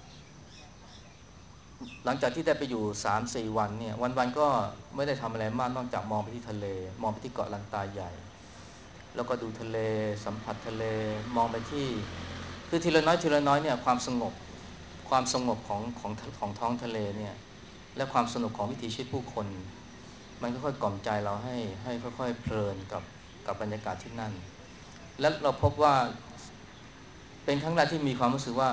หลังจากที่ได้ไปอยู่ สามสี่ วันเนี่ยวันๆก็ไม่ได้ทำอะไรมากนอกจากมองไปที่ทะเลมองไปที่เกาะลันตาใหญ่แล้วก็ดูทะเลสัมผัสทะเลมองไปที่คือทีละน้อยทีละน้อยเนี่ยความสงบความสงบของของของท้องทะเลเนี่ยและความสนุกของวิถีชีวิตผู้คนมันก็ค่อยกล่อมใจเราให้ให้ค่อยๆเพลินกับกับบรรยากาศที่นั่นและเราพบว่าเป็นครั้งแรกที่มีความรู้สึกว่า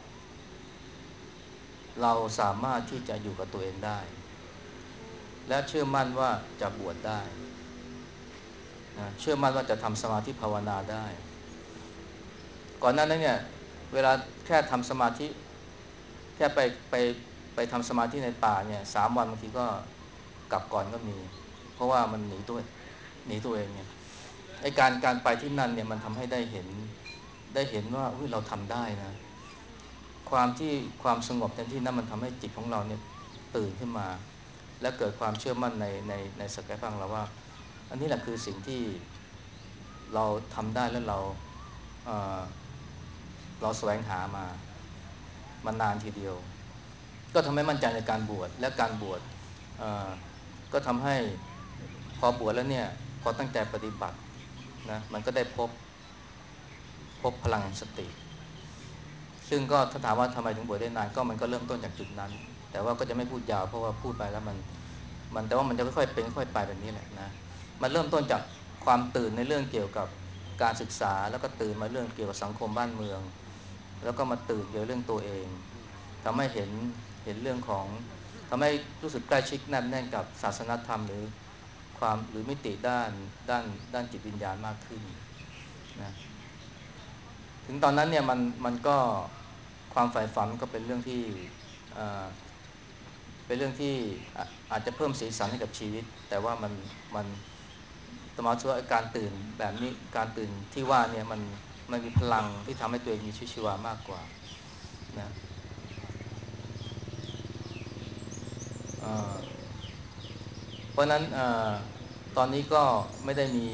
เราสามารถที่จะอยู่กับตัวเองได้และเชื่อมั่นว่าจะบวชได้นะเชื่อมั่นว่าจะทำสมาธิภาวนาได้ก่อนหน้านั้นเนี่ยเวลาแค่ทำสมาธิแค่ไปไปไปทำสมาธิในป่าเนี่ยสามวันบางทีก็กลับก่อนก็มีเพราะว่ามันหนีตัวหนีตัวเองเนี่ยไอ้การการไปที่นั่นเนี่ยมันทำให้ได้เห็นได้เห็นว่าเราทำได้นะความที่ความสงบในที่นั้นมันทำให้จิตของเราเนี่ยตื่นขึ้นมาและเกิดความเชื่อมั่นในในในศักยภาพของเราว่าอันนี้แหละคือสิ่งที่เราทำได้และเราเอ่อเราแสวงหามามานานทีเดียวก็ทำให้มั่นใจในการบวชและการบวชก็ทำให้พอบวชแล้วเนี่ยพอตั้งใจปฏิบัตินะมันก็ได้พบพบพลังสติซึ่งก็ถ้าถามว่าทำไมถึงบวชได้นานก็มันก็เริ่มต้นจากจุดนั้นแต่ว่าก็จะไม่พูดยาวเพราะว่าพูดไปแล้วมันมันแต่ว่ามันจะค่อยๆเป็นค่อยๆไปแบบนี้แหละนะมันเริ่มต้นจากความตื่นในเรื่องเกี่ยวกับการศึกษาแล้วก็ตื่นมาเรื่องเกี่ยวกับสังคมบ้านเมืองแล้วก็มาตื่นเกี่ยวกับเรื่องตัวเองทำให้เห็นเห็นเรื่องของทำให้รู้สึกใกล้ชิดแนบแน่นกับศาสนธรรมหรือความหรือมิติด้านด้านด้านจิตวิญญาณมากขึ้นนะถึงตอนนั้นเนี่ยมันมันก็ความใฝ่ฝันก็เป็นเรื่องที่เป็นเรื่องที่อาจจะเพิ่มสีสันให้กับชีวิตแต่ว่ามันมันสมมติว่าการตื่นแบบนี้การตื่นที่ว่าเนี่ยมันมันมีพลังที่ทำให้ตัวเองมีชีวิตชีวามากกว่านะเพราะนั้นตอนนี้ก็ไม่ได้มี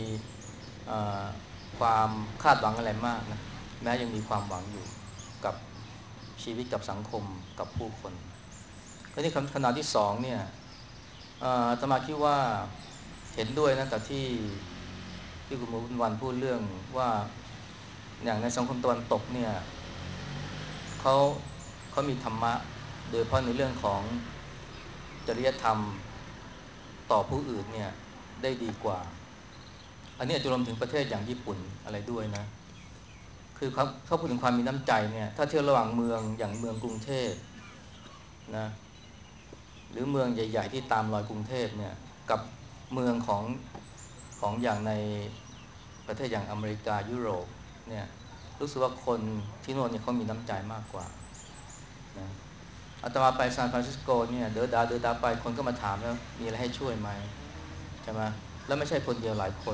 ความคาดหวังอะไรมากนะแม้ยังมีความหวังอยู่กับชีวิตกับสังคมกับผู้คนคราวนี้ขณะที่สองเนี่ยอาตมาคิดว่าเห็นด้วยนะกับที่ที่คุณมุวันพูดเรื่องว่าอย่างในสังคมตะวันตกเนี่ยเขาเขามีธรรมะโดยเฉพาะในเรื่องของจริยธรรมต่อผู้อื่นเนี่ยได้ดีกว่าอันนี้อาจจะรวมถึงประเทศอย่างญี่ปุ่นอะไรด้วยนะคือเขาเขาพูดถึงความมีน้ำใจเนี่ยถ้าเทียบระหว่างเมืองอย่างเมืองกรุงเทพนะหรือเมืองใหญ่ๆที่ตามรอยกรุงเทพเนี่ยกับเมืองของของอย่างในประเทศอย่างอเมริกายุโรปเนี่ยรู้สึกว่าคนที่โน่นเนี่ยเขามีน้ำใจมากกว่านะอาตมาไปซานฟรานซิสโกเนี่ยเดินดาเดินดาไปคนก็มาถามแล้วมีอะไรให้ช่วยไหมใช่ไหมแล้วไม่ใช่คนเดียวหลายคน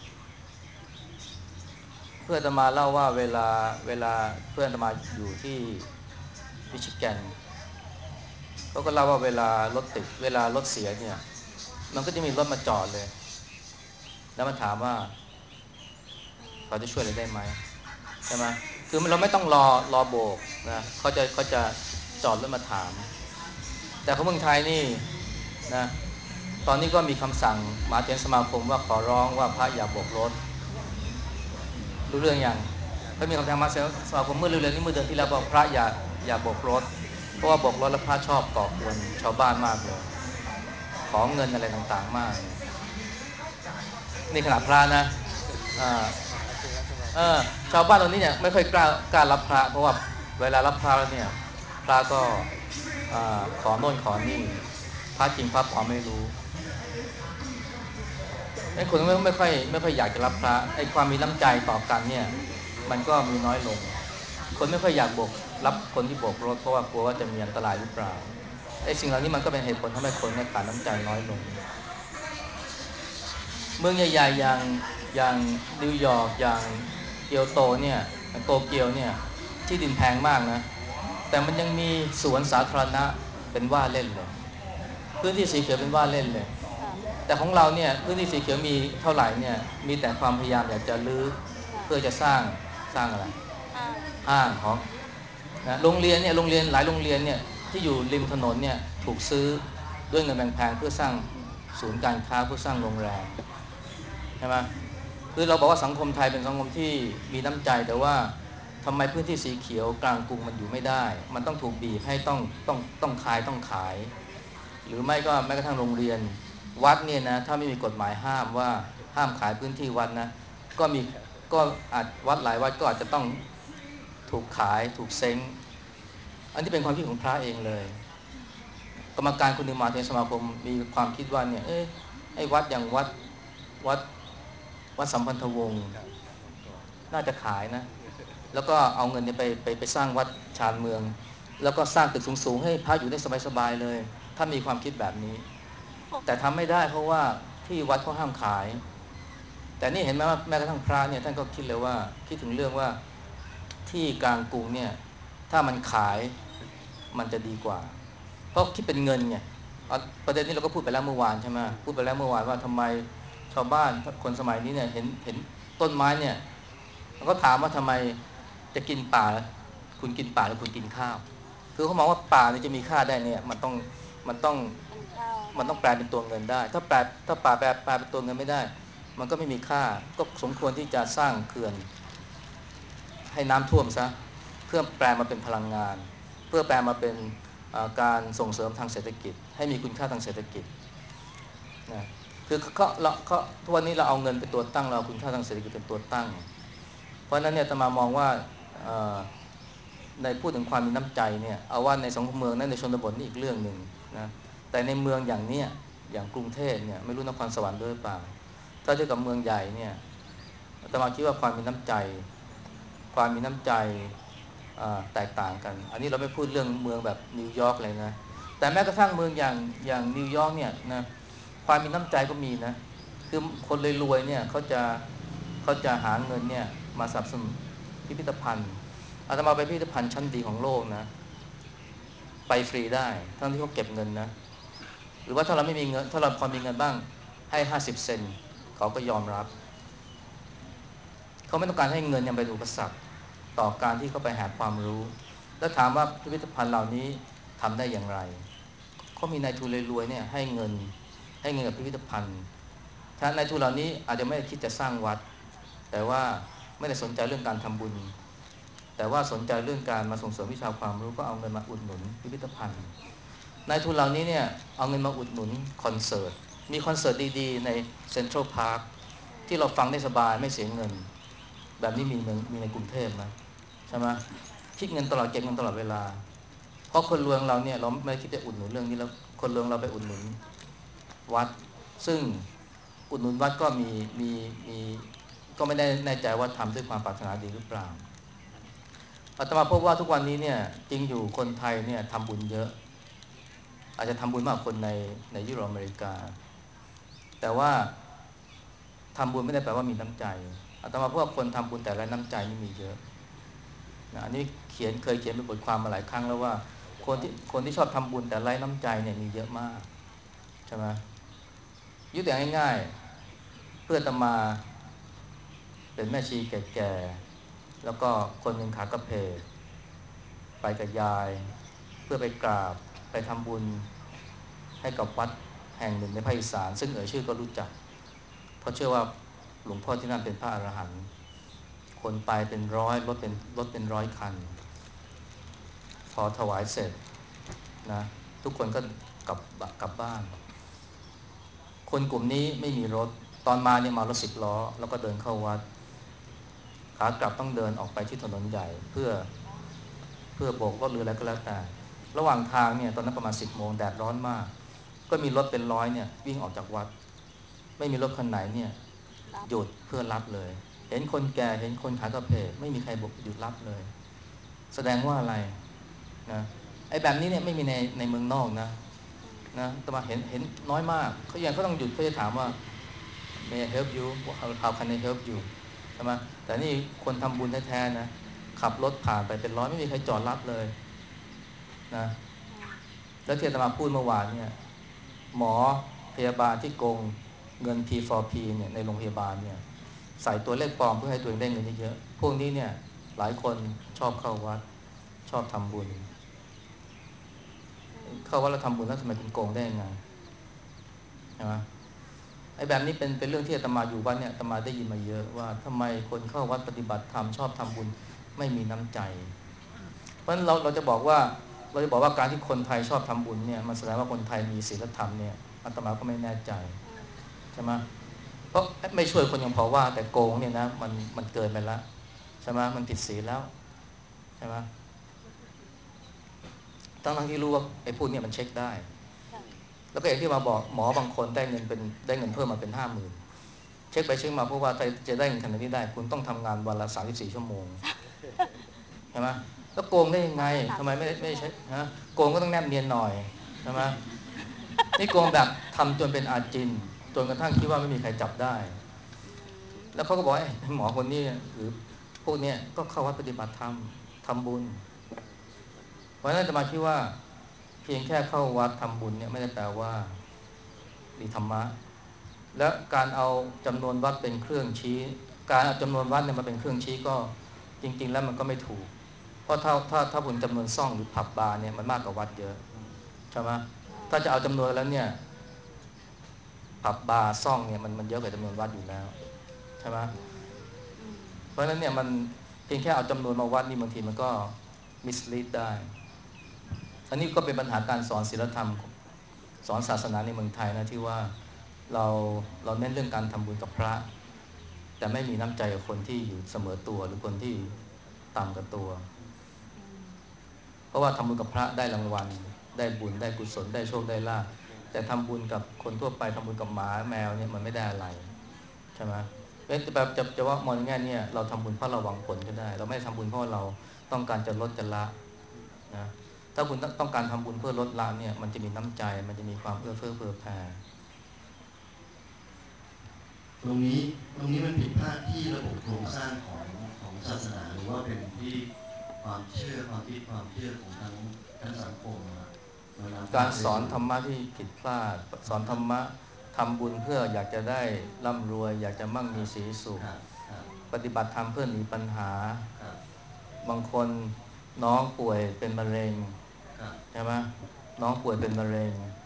เพื่อนอาตมาเล่าว่าเวลาเวลาเพื่อนอาตมาอยู่ที่มิชิแกนเขาก็เล่าว่าเวลารถติดเวลารถเสียเนี่ยมันก็จะมีรถมาจอดเลยแล้วมันถามว่าเขาจะช่วยอะไรได้ไหมใช่ไหมคือเราไม่ต้องรอรอโบกนะเขาจะเขาจะจอดรถมาถามแต่ของเมืองไทยนี่นะตอนนี้ก็มีคำสั่งมหาเถรสมาคมว่าขอร้องว่าพระอย่าโบกรถรู้เรื่องยังก็มีคำสั่งมหาเถรสมาคมเมื่อเร็วๆนี้เมื่อเดือนที่แล้วบอกพระอย่าอย่าโบกรถเพราะว่าโบกรถแล้วพระชอบก่อกวนชาวบ้านมากเลยขอเงินอะไรต่างๆมากนี่ขนาดพระนะอ่าเออชาวบ้านตรงนี้เนี่ยไม่ค่อยกล้ากล้ารับพระเพราะว่าเวลารับพระแล้วเนี่ยพระก็ขอโน่นขอนี่พระจริงพระปลอมไม่รู้ไอ้คนไม่ไม่ค่อยไม่ค่อยอยากจะรับพระไอ้ความมีน้ำใจต่อกันเนี่ยมันก็มีน้อยลงคนไม่ค่อยอยากโบกรับคนที่โบกรถเพราะว่ากลัวว่าจะมีอันตรายหรือเปล่าไอ้สิ่งเหล่านี้มันก็เป็นเหตุผลทำให้คนเนี่ยขาดน้ำใจน้อยลงเมืองใหญ่ๆอย่างอย่างนิวยอร์กอย่างเกียวโตเนี่ยโตเกียวเนี่ยที่ดินแพงมากนะแต่มันยังมีสวนสาธารณะเป็นว่าเล่นเลยพื้นที่สีเขียวเป็นว่าเล่นเลยแต่ของเราเนี่ยพื้นที่สีเขียวมีเท่าไหร่เนี่ยมีแต่ความพยายามอยากจะรื้อเพื่อจะสร้างสร้างอะไรห้างของนะโรงเรียนเนี่ยโรงเรียนหลายโรงเรียนเนี่ยที่อยู่ริมถนนเนี่ยถูกซื้อด้วยเงินแพงๆเพื่อสร้างศูนย์การค้าเพื่อสร้างโรงแรมใช่ไหมคือเราบอกว่าสังคมไทยเป็นสังคมที่มีน้ำใจแต่ว่าทำไมพื้นที่สีเขียวกลางกรุงมันอยู่ไม่ได้มันต้องถูกบีบให้ต้องต้องต้องขายต้องขายหรือไม่ก็แม้กระทั่งโรงเรียนวัดเนี่ยนะถ้าไม่มีกฎหมายห้ามว่าห้ามขายพื้นที่วัดนะก็มีก็อาจวัดหลายวัดก็อาจจะต้องถูกขายถูกเซ้งอันนี้เป็นความคิดของพระเองเลยกรรมการคนหนึ่งมหาเถรสมาคมมีความคิดว่าเนี่ยเอ้ยไอ้วัดอย่างวัดวัดวัดสัมพันธวงศ์น่าจะขายนะแล้วก็เอาเงินเนี่ยไปไปไปสร้างวัดชานเมืองแล้วก็สร้างตึกสูงๆให้พระอยู่ได้สบายๆเลยถ้ามีความคิดแบบนี้แต่ทำไม่ได้เพราะว่าที่วัดเขาห้ามขายแต่นี่เห็นไหมว่าแม้กระทั่งพระเนี่ยท่านก็คิดเลยว่าคิดถึงเรื่องว่าที่กลางกรุงเนี่ยถ้ามันขายมันจะดีกว่าเพราะคิดเป็นเงินไงประเด็นนี้เราก็พูดไปแล้วเมื่อวานใช่ไหมพูดไปแล้วเมื่อวานว่าทำไมชาวบ้านคนสมัยนี้เนี่ยเห็นเห็นต้นไม้เนี่ยมันก็ถามว่าทำไมจะกินป่าคุณกินป่าหรือคุณกินข้าวคือเขามองว่าป่าเนี่ยจะมีค่าได้เนี่ยมันต้องมันต้องมันต้องแปลเป็นตัวเงินได้ถ้าแปลถ้าป่าแปลแปลเป็นตัวเงินไม่ได้มันก็ไม่มีค่าก็สมควรที่จะสร้างเขื่อนให้น้ำท่วมซะเพื่อแปลมาเป็นพลังงานเพื่อแปลมาเป็นการส่งเสริมทางเศรษฐกิจให้มีคุณค่าทางเศรษฐกิจนะคือเขาเราเขาทุกวันนี้เราเอาเงินเป็นตัวตั้งเราคุณค่าทางเศรษฐกิจเป็นตัวตั้งเพราะฉะนั้นเนี่ยอาตมามองว่าในพูดถึงความมีน้ำใจเนี่ยเอาว่าในสังคมเมืองนั้นในชนบทนี่อีกเรื่องหนึ่งนะแต่ในเมืองอย่างเนี้ยอย่างกรุงเทพเนี่ยไม่รู้นครสวรรค์ด้วยหรือเปล่าถ้าเทียบกับเมืองใหญ่เนี่ยอาตมาคิดว่าความมีน้ำใจความมีน้ำใจแตกต่างกันอันนี้เราไม่พูดเรื่องเมืองแบบนิวยอร์กเลยนะแต่แม้กระทั่งเมืองอย่างอย่างนิวยอร์กเนี่ยนะความมีน้ำใจก็มีนะคือคนรวยๆเนี่ยเขาจะเขาจะหาเงินเนี่ยมาสนับสนุนพิพิธภัณฑ์อาตมาไปพิพิธภัณฑ์ชั้นดีของโลกนะไปฟรีได้ทั้งที่เขาเก็บเงินนะหรือว่าถ้าเราไม่มีเงินถ้าเราพอมีเงินบ้างให้ห้าสิบเซนต์เขาก็ยอมรับเขาไม่ต้องการให้เงินเนี่ยเป็นอุปสรรคต่อการที่เขาไปหาความรู้แล้วถามว่าพิพิธภัณฑ์เหล่านี้ทำได้อย่างไรเขามีนายทุนรวยๆเนี่ยให้เงินให้เงินกับพิพิธภัณฑ์ถ้านายทุนเหล่านี้อาจจะไม่ได้คิดจะสร้างวัดแต่ว่าไม่ได้สนใจเรื่องการทำบุญแต่ว่าสนใจเรื่องการมาส่งเสริมวิชาความรู้ก็เอาเงินมาอุดหนุนพิพิธภัณฑ์นายทุนเหล่านี้เนี่ยเอาเงินมาอุดหนุนคอนเสิร์ตมีคอนเสิร์ตดีๆในเซ็นทรัลพาร์คที่เราฟังได้สบายไม่เสียเงินแบบนี้มีเมืองมีในกรุงเทพไหมใช่ไหมคิดเงินตลอดเก็บเงินตลอดเวลาเพราะคนรวยเราเนี่ยเราไม่คิดจะอุดหนุนเรื่องนี้แล้วคนรวยเราไปอุดหนุนวัดซึ่งอุดหนุนวัดก็มีมีมีก็ไม่ได้แน่ใจว่าทำด้วยความปรารถนาดีหรือเปล่าอาตมาพบว่าทุกวันนี้เนี่ยจริงอยู่คนไทยเนี่ยทำบุญเยอะอาจจะทำบุญมากกว่าคนในในยุโรปอเมริกาแต่ว่าทำบุญไม่ได้แปลว่ามีน้ำใจอาตมาพบว่าคนทำบุญแต่ไร้น้ำใจนี่มีเยอะนะอันนี้เขียนเคยเขียนเป็นบทความมาหลายครั้งแล้วว่าคนที่คนที่ชอบทำบุญแต่ไร้น้ำใจเนี่ยมีเยอะมากใช่ไหมยกตัวอย่างง่ายๆเพื่อนอาตมาเป็นแม่ชีแก่ๆแล้วก็คนหนึ่งขากระเพกไปกับยายเพื่อไปกราบไปทำบุญให้กับวัดแห่งหนึ่งในภาคอีสานซึ่งเอ่ยชื่อก็รู้จักเพราะเชื่อว่าหลวงพ่อที่นั่นเป็นพระอรหันต์คนไปเป็นร้อยรถเป็นรถเป็นร้อยคันพอถวายเสร็จนะทุกคนก็กลับกลับบ้านคนกลุ่มนี้ไม่มีรถตอนมาเนี่ยมารถสิบล้อแล้วก็เดินเข้าวัดขากลับต้องเดินออกไปที่ถนนใหญ่เพื่อเพื่อโบกรถหรืออะไรก็แล้วแต่ระหว่างทางเนี่ยตอนนั้นประมาณสิบโมงแดดร้อนมากก็มีรถเป็นร้อยเนี่ยวิ่งออกจากวัดไม่มีรถคันไหนเนี่ยหยุดเพื่อรับเลยเห็นคนแก่เห็นคนขากระเพกไม่มีใครบอกหยุดรับเลยแสดงว่าอะไรนะไอ้แบบนี้เนี่ยไม่มีในในเมืองนอกนะนะแต่มาเห็นเห็นน้อยมากเขาอย่างเขาต้องหยุดเขาจะถามว่า may I help you how how can I help you ใช่ไหมแต่นี่คนทำบุญแท้ๆนะขับรถผ่านไปเป็นร้อยไม่มีใครจอดรับเลยนะแล้วที่อาตมาพูดเมื่อวานเนี่ยหมอพยาบาลที่โกงเงิน พี โฟร์ พี เนี่ยในโรงพยาบาลเนี่ยใส่ตัวเลขปลอมเพื่อให้ตัวเองได้เงินเยอะๆพวกนี้เนี่ยหลายคนชอบเข้าวัดชอบทำบุญเข้าวัดแล้วทำบุญแล้วทำไมคุณโกงได้ยังไงใช่ไหมไอ้แบบนี้เป็นเป็นเรื่องที่อาตมาอยู่วัดเนี่ยอาตมาได้ยินมาเยอะว่าทำไมคนเข้าวัดปฏิบัติธรรมชอบทำบุญไม่มีน้ำใจเพราะฉะนั้นเราเราจะบอกว่าเราจะบอกว่าการที่คนไทยชอบทำบุญเนี่ยมันแสดงว่าคนไทยมีศีลธรรมเนี่ยอาตมาก็ไม่แน่ใจใช่ไหมเพราะไม่ช่วยคนยังพอว่าแต่โกงเนี่ยนะมันมันเกินไปแล้วใช่ไหมมันผิดศีลแล้วใช่ไหมทั้งทั้งที่รู้ว่าไอ้พวกเนี่ยมันเช็คได้แล้วก็อย่างที่มาบอกหมอบางคนได้เงินเป็นได้เงินเพิ่มมาเป็นห้าหมื่นเช็คไปเช็คมาเพราะว่าจะได้เงินขนาดนี้ได้คุณต้องทำงานวันละสามสิบสี่ชั่วโมงใช่ไหมแล้วโกงได้ยังไงทำไมไม่ไม่ใช่ฮะโกงก็ต้องแนบเนียนหน่อยใช่ไหมนี่โกงแบบทำจนเป็นอาจินจนกระทั่งคิดว่าไม่มีใครจับได้แล้วเขาก็บอกไอ้หมอคนนี้หรือพวกนี้ก็เข้าวัดปฏิบัติธรรมทำบุญเพราะฉะนั้นจะมาคิดว่าเพียงแค่เข้าวัดทำบุญเนี่ยไม่ได้แปลว่ามีธรรมะและการเอาจำนวนวัดเป็นเครื่องชี้การเอาจำนวนวัดเนี่ยมาเป็นเครื่องชี้ก็จริงๆแล้วมันก็ไม่ถูกเพราะถ้าถ้าถ้าบุญจำนวนซ่องหรือผับบาร์เนี่ยมันมากกว่าวัดเยอะใช่ไหมถ้าจะเอาจำนวนแล้วเนี่ยผับบาร์ซ่องเนี่ยมันมันเยอะกว่าจำนวนวัดอยู่แล้วใช่ไหมเพราะฉะนั้นเนี่ยมันเพียงแค่เอาจำนวนมาวัดนี่บางทีมันก็มิสลีดได้อันนี้ก็เป็นปัญหาการสอนศีลธรรมสอนศาสนาในเมืองไทยนะที่ว่าเราเราเน้นเรื่องการทำบุญกับพระแต่ไม่มีน้ำใจกับคนที่อยู่เสมอตัวหรือคนที่ต่ำกับตัวเพราะว่าทำบุญกับพระได้รางวัลได้บุญได้กุศลได้โชคได้ลาภแต่ทำบุญกับคนทั่วไปทำบุญกับหมาแมวเนี่ยมันไม่ได้อะไรใช่ไหมเป็นแบบจะจะว่ามองง่ายเนี่ยเราทำบุญเพราะเราหวังผลก็ได้เราไม่ทำบุญเพราะเราต้องการจะลดจะละนะถ้าคุณต้องการทำบุญเพื่อลดละเนี่ยมันจะมีน้ำใจมันจะมีความเอื้อเฟื้อเผื่อแผ่ตรงนี้ตรงนี้มันผิดพลาดที่ระบบโครงสร้างของของศาสนาหรือว่าเป็นที่ความเชื่อความคิดความเชื่อของทั้งทั้งสังคมนะครับการสอนธรรมะที่ผิดพลาดสอนธรรมะทำบุญเพื่ออยากจะได้ร่ำรวยอยากจะมั่งมีสีสุขปฏิบัติธรรมเพื่อหนีปัญหาบางคนน้องป่วยเป็นมะเร็งใช่ไหมน้องป่วยเป็นมะเร็ง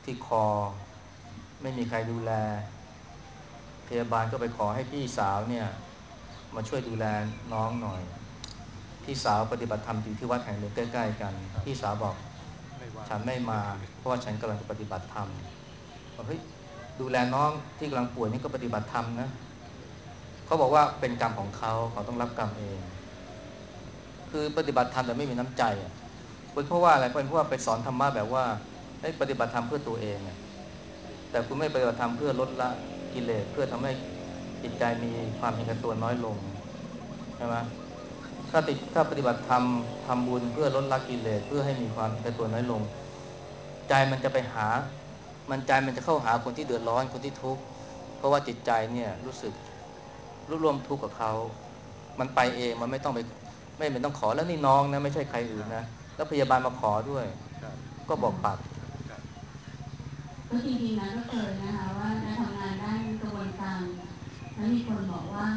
ที่คอไม่มีใครดูแลพยาบาลก็ไปขอให้พี่สาวเนี่ยมาช่วยดูแลน้องหน่อยพี่สาวปฏิบัติธรรมอยู่ที่วัดแห่งหนึ่งใกล้ๆกันพี่สาวบอกฉันไม่มาเพราะว่าฉันกำลังปฏิบัติธรรมเฮ้ยดูแลน้องที่กำลังป่วยนี่ก็ปฏิบัติธรรมนะเขาบอกว่าเป็นกรรมของเขาเขาต้องรับกรรมเองคือปฏิบัติธรรมแต่ไม่มีน้ำใจอ่ะเป็นเพราะว่าอะไรเป็นเพราะว่าไปสอนธรรมะแบบว่าให้ปฏิบัติธรรมเพื่อตัวเองเนี่ยแต่คุณไม่ปฏิบัติธรรมเพื่อลดละกิเลสเพื่อทำให้จิตใจมีความเห็นแก่ตัวน้อยลงใช่ไหมถ้าติดถ้าปฏิบัติธรรมทำบุญเพื่อลดละกิเลสเพื่อให้มีความเห็นแก่ตัวน้อยลงใจมันจะไปหามันใจมันจะเข้าหาคนที่เดือดร้อนคนที่ทุกข์เพราะว่าจิตใจเนี่ยรู้สึกรู้รวมทุกข์กับเขามันไปเองมันไม่ต้องไปไม่เป็นต้องขอแล้วนี่น้องนะไม่ใช่ใครอื่นนะแล้วพยาบาลมาขอด้วยก็บอกปัดก็จริงๆนะก็เคยนะคะว่าได้ทำงานด้านกระบวนการแล้วมีคนบอกว่า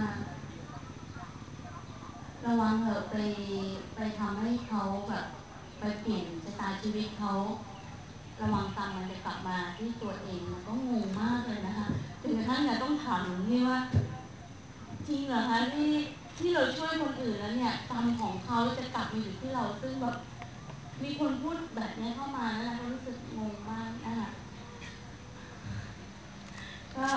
ระวังเถอะไปไปทำให้เขาแบบไปเปลี่ยนชะตาชีวิตเขาระวังกรรมมันจะกลับมาที่ตัวเองมันก็งงมากเลยนะคะถึงกระทั่งจะต้องถามนี่ว่าจริงเหรอคะที่ที่เราช่วยคนอื่นแล้วเนี่ยกรรมของเขาจะกลับมาอยู่ที่เราซึ่งแบบมีคนพูดแบบนี้เข้ามาแล้วเราก็รู้สึกงงมากนะคะก็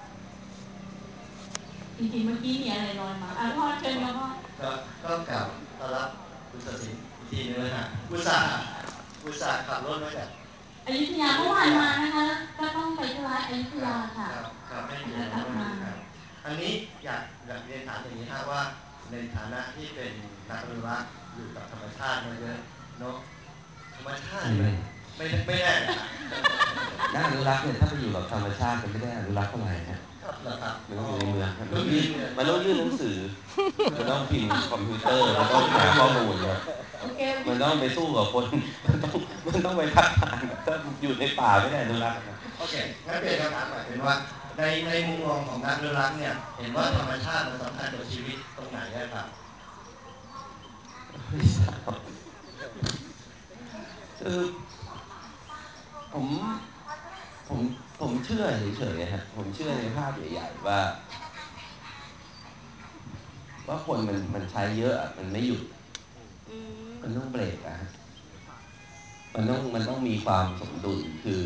จริงๆเมื่อกี้มีอะไรลอยมาอ่ะพ่อเชิญนะพ่อก็ก็กลับต้อนรับคุณศศินอีกทีนึงเลยฮะอุตส่าห์อุตส่าห์ขับรถมาจากอยุธยาเมื่อวานมานะคะก็ต้องไปที่วัดอยุธยาค่ะครับให้เกียรติน้องมาครับอันนี้อยากอยากเรียนถามอย่างนี้ฮะว่าในฐานะที่เป็นนักอนุรักษ์อยู่กับธรรมชาติมาเยอะเนาะธรรมชาติไม่ไม่ไม่ได้นักอนุรักษ์เนี่ยถ้าไปอยู่กับธรรมชาติมันไม่ได้อนุรักษ์เท่าไหร่นะมันต้องอยู่ในเมืองมันต้องยื่นมันต้องยื่นหนังสือมันต้องพิมพ์คอมพิวเตอร์มันต้องหาข้อมูลครับมันต้องไปสู้กับคนมันต้องมันต้องไปพัฒนาถ้าอยู่ในป่าไม่ได้อนุรักษ์โอเคงั้นเปลี่ยนคำถามใหม่เป็นว่าในในมุมมองของนักอนุรักษ์เนี่ยเห็นว่าธรรมชาติมันสำคัญกับชีวิตตรงไหนครับคือผมผมผมเชื่อเฉยๆครับผมเชื่อในภาพใหญ่ๆว่าว่าคนมันมันใช้เยอะมันไม่หยุดมันต้องเบรกอะมันต้องมันต้องมีความสมดุลคือ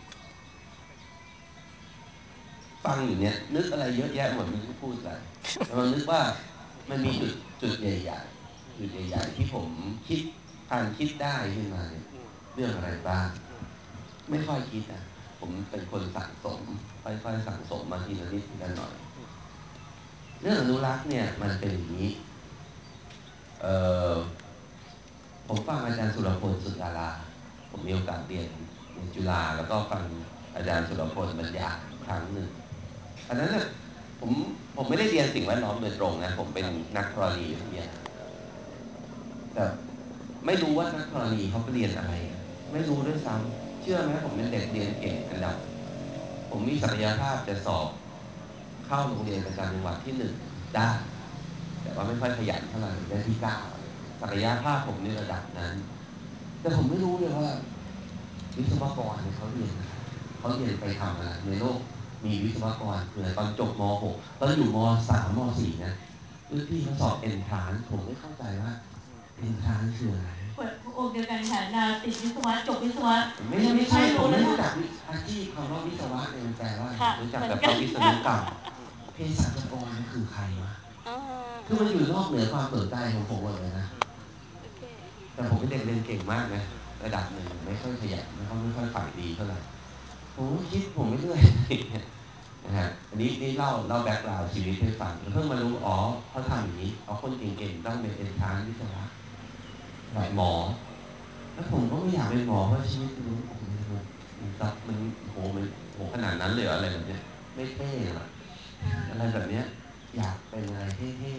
ฟังอยู่เนี่ยนึกอะไรเยอะแยะหมดไม่รู้พูดอะไรแต่เรานึกว่ามันมีจุดจุดใหญ่ๆจุดใหญ่ๆที่ผมคิดทางคิดได้ขึ้นมาเนี่ยเรื่องอะไรบ้างไม่ค่อยคิดอ่ะผมเป็นคนสั่งสมค่อยๆสั่งสมมาทีละนิดทีละหน่อยเรื่องอนุรักษ์เนี่ยมันเป็นอย่างนี้เอ่อผมฟังอาจารย์สุรพลสุดาราผมมีโอกาสเรียนในจุฬาแล้วก็ฟังอาจารย์สุรพลบรรยายครั้งหนึ่งอันนั้นน่ะผมผมไม่ได้เรียนสิ่งแวดล้อมโดยตรงนะผมเป็นนักธรณีวิทยาแต่ไม่รู้ว่านักธรณีเขาไปเรียนอะไรไม่รู้ด้วยซ้ำเชื่อไหมผมเป็นเด็กเรียนเก่งอันดับผมมีศักยภาพจะสอบเข้าโรงเรียนประจำจังหวัดที่หนึ่งได้แต่ว่าไม่ค่อยขยันเท่าไหร่ได้ที่เก้าศักยภาพผมในระดับนั้นแต่ผมไม่รู้เลยว่าวิศวกรเนี่ยเขาเรียนอะไรเขาเรียนไปทำอะไรในโลกมีวิศวกรคือตอนจบม หก ตอนอยู่ม สาม ม สี่ นะรุ่นพี่เขาสอบเอนทรานซ์ผมไม่เข้าใจว่าเอนทรานซ์คืออะไรเปิดโอกเดียวกันค่ะดาวติดวิศวะจบวิศวะไม่ไม่ใช่ผมไม่รู้จักอาชีพคำว่าวิศวะเนี่ยมันแปลว่ารู้จักแต่พระวิษณุกรรมเภสัชกรนี่คือใครวะคือมันอยู่นอกเหนือความสนใจของผมหมดเลยนะแต่ผมเป็นเด็กเรียนเก่งมากนะระดับหนึ่งไม่ค่อยขยันแล้วก็ไม่ค่อยฝันดีเท่าไหร่ผมคิดผมไม่เรื่อยนะฮะอันนี้นี่เล่าเล่าแบ็คกราวด์ชีวิตให้ฟังเพิ่งมารู้อ๋อเขาทำอย่างนี้เอาคนเก่งๆต้องเป็นเอนทรานซ์วิศวะแบบหมอแล้วผมก็ไม่อยากเป็นหมอเพราะชีวิตมันโอ้โหมันมันซับมันโหมันโหขนาดนั้นเลยอะไรแบบเนี้ยไม่เท่หรอกอะไรแบบเนี้ยอยากเป็นอะไรเท่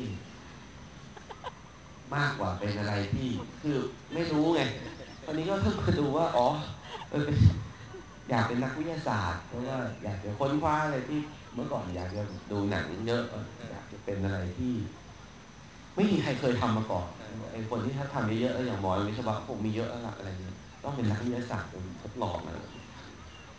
ๆมากกว่าเป็นอะไรที่คือไม่รู้ไงตอนนี้ก็เพิ่งมาดูว่าอ๋อเอออยากเป็นนักวิทยาศาสตร์เพราะว่าอยากจะค้นคว้าอะไรที่เมื่อก่อนอยากจะดูหนังเยอะอยากจะเป็นอะไรที่ไม่มีใครเคยทำมาก่อนไอ้คนที่ถ้าทำเยอะๆอย่างหมอวิศวะคงมีเยอะแล้วล่ะอะไรเงี้ยต้องเป็นนักวิทยาศาสตร์เป็นทดลองอะไร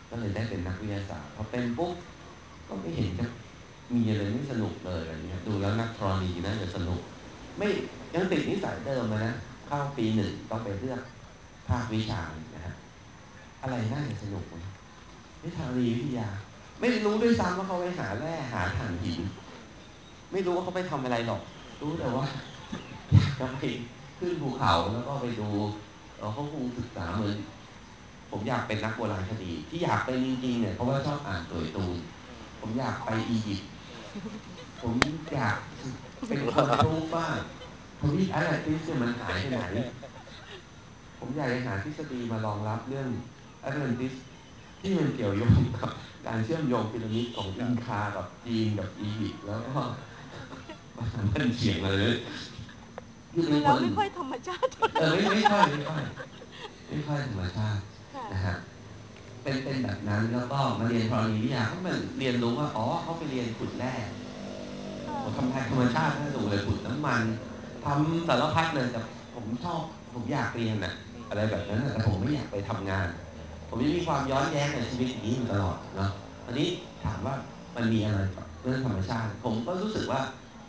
ก็เลยได้เป็นนักวิทยาศาสตร์พอเป็นปุ๊บก็ไม่เห็นจะมีอะไรไม่สนุกเลยอะไรเงี้ยดูแล้วนักธรณีน่าจะสนุกไม่ยังติดนิสัยเดิมมานะเข้าปีหนึ่งต้องไปเลือกภาควิชานะฮะอะไรน่าจะสนุกนะวิทยาวิทยาไม่รู้ด้วยซ้ำว่าเขาไปหาแร่หาถ่านหินไม่รู้ว่าเขาไปทำอะไรหรอกรู้แต่ว่าอยากจะไปขึ้นภูเขาแล้วก็ไปดูเขาคงศึกษาเหมือนผมอยากเป็นนักโบราณคดีที่อยากไปจริงๆเนี่ยเพราะว่าชอบอ่านตัวตูนผมอยากไปอียิปต์ผมอยากเป็นคนรู้ว่าทวีปแอตแลนติสมันหายไปไหนผมอยากจะหาทฤษฎีมารองรับเรื่องแอตแลนติสที่มันเกี่ยวโยงกับการเชื่อมโยงพีระมิดของอินคากับจีนกับอียิปต์แล้วก็มันเฉียงมาเลยคือเป็นคนไม่ค่อยธรรมชาติเออไม่ไม่ค่อยไม่ค่อยไม่ค่อยธรรมชาตินะฮะเป็นเป็นแบบนั้นแล้วก็มาเรียนธรณีวิทยาเขามาเรียนรู้ว่าอ๋อเขาไปเรียนขุดแร่ผมทำทางธรรมชาติน่าดูเลยขุดน้ำมันทำสารพัดเลยแต่ผมชอบผมอยากเรียนอะอะไรแบบนั้นแต่ผมไม่อยากไปทำงานผมยังมีความย้อนแย้งในชีวิตอย่างนี้อยู่ตลอดเนาะอันนี้ถามว่ามันมีอะไรกับเรื่องธรรมชาติผมก็รู้สึกว่า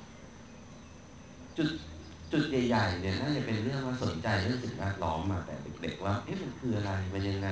จุดจุดใหญ่ๆเนี่ยน่าจะเป็นเรื่องว่าสนใจเรื่องสิ่งแวดล้อมมาแต่เด็กๆว่าเอ๊ะมันคืออะไรมันยังไง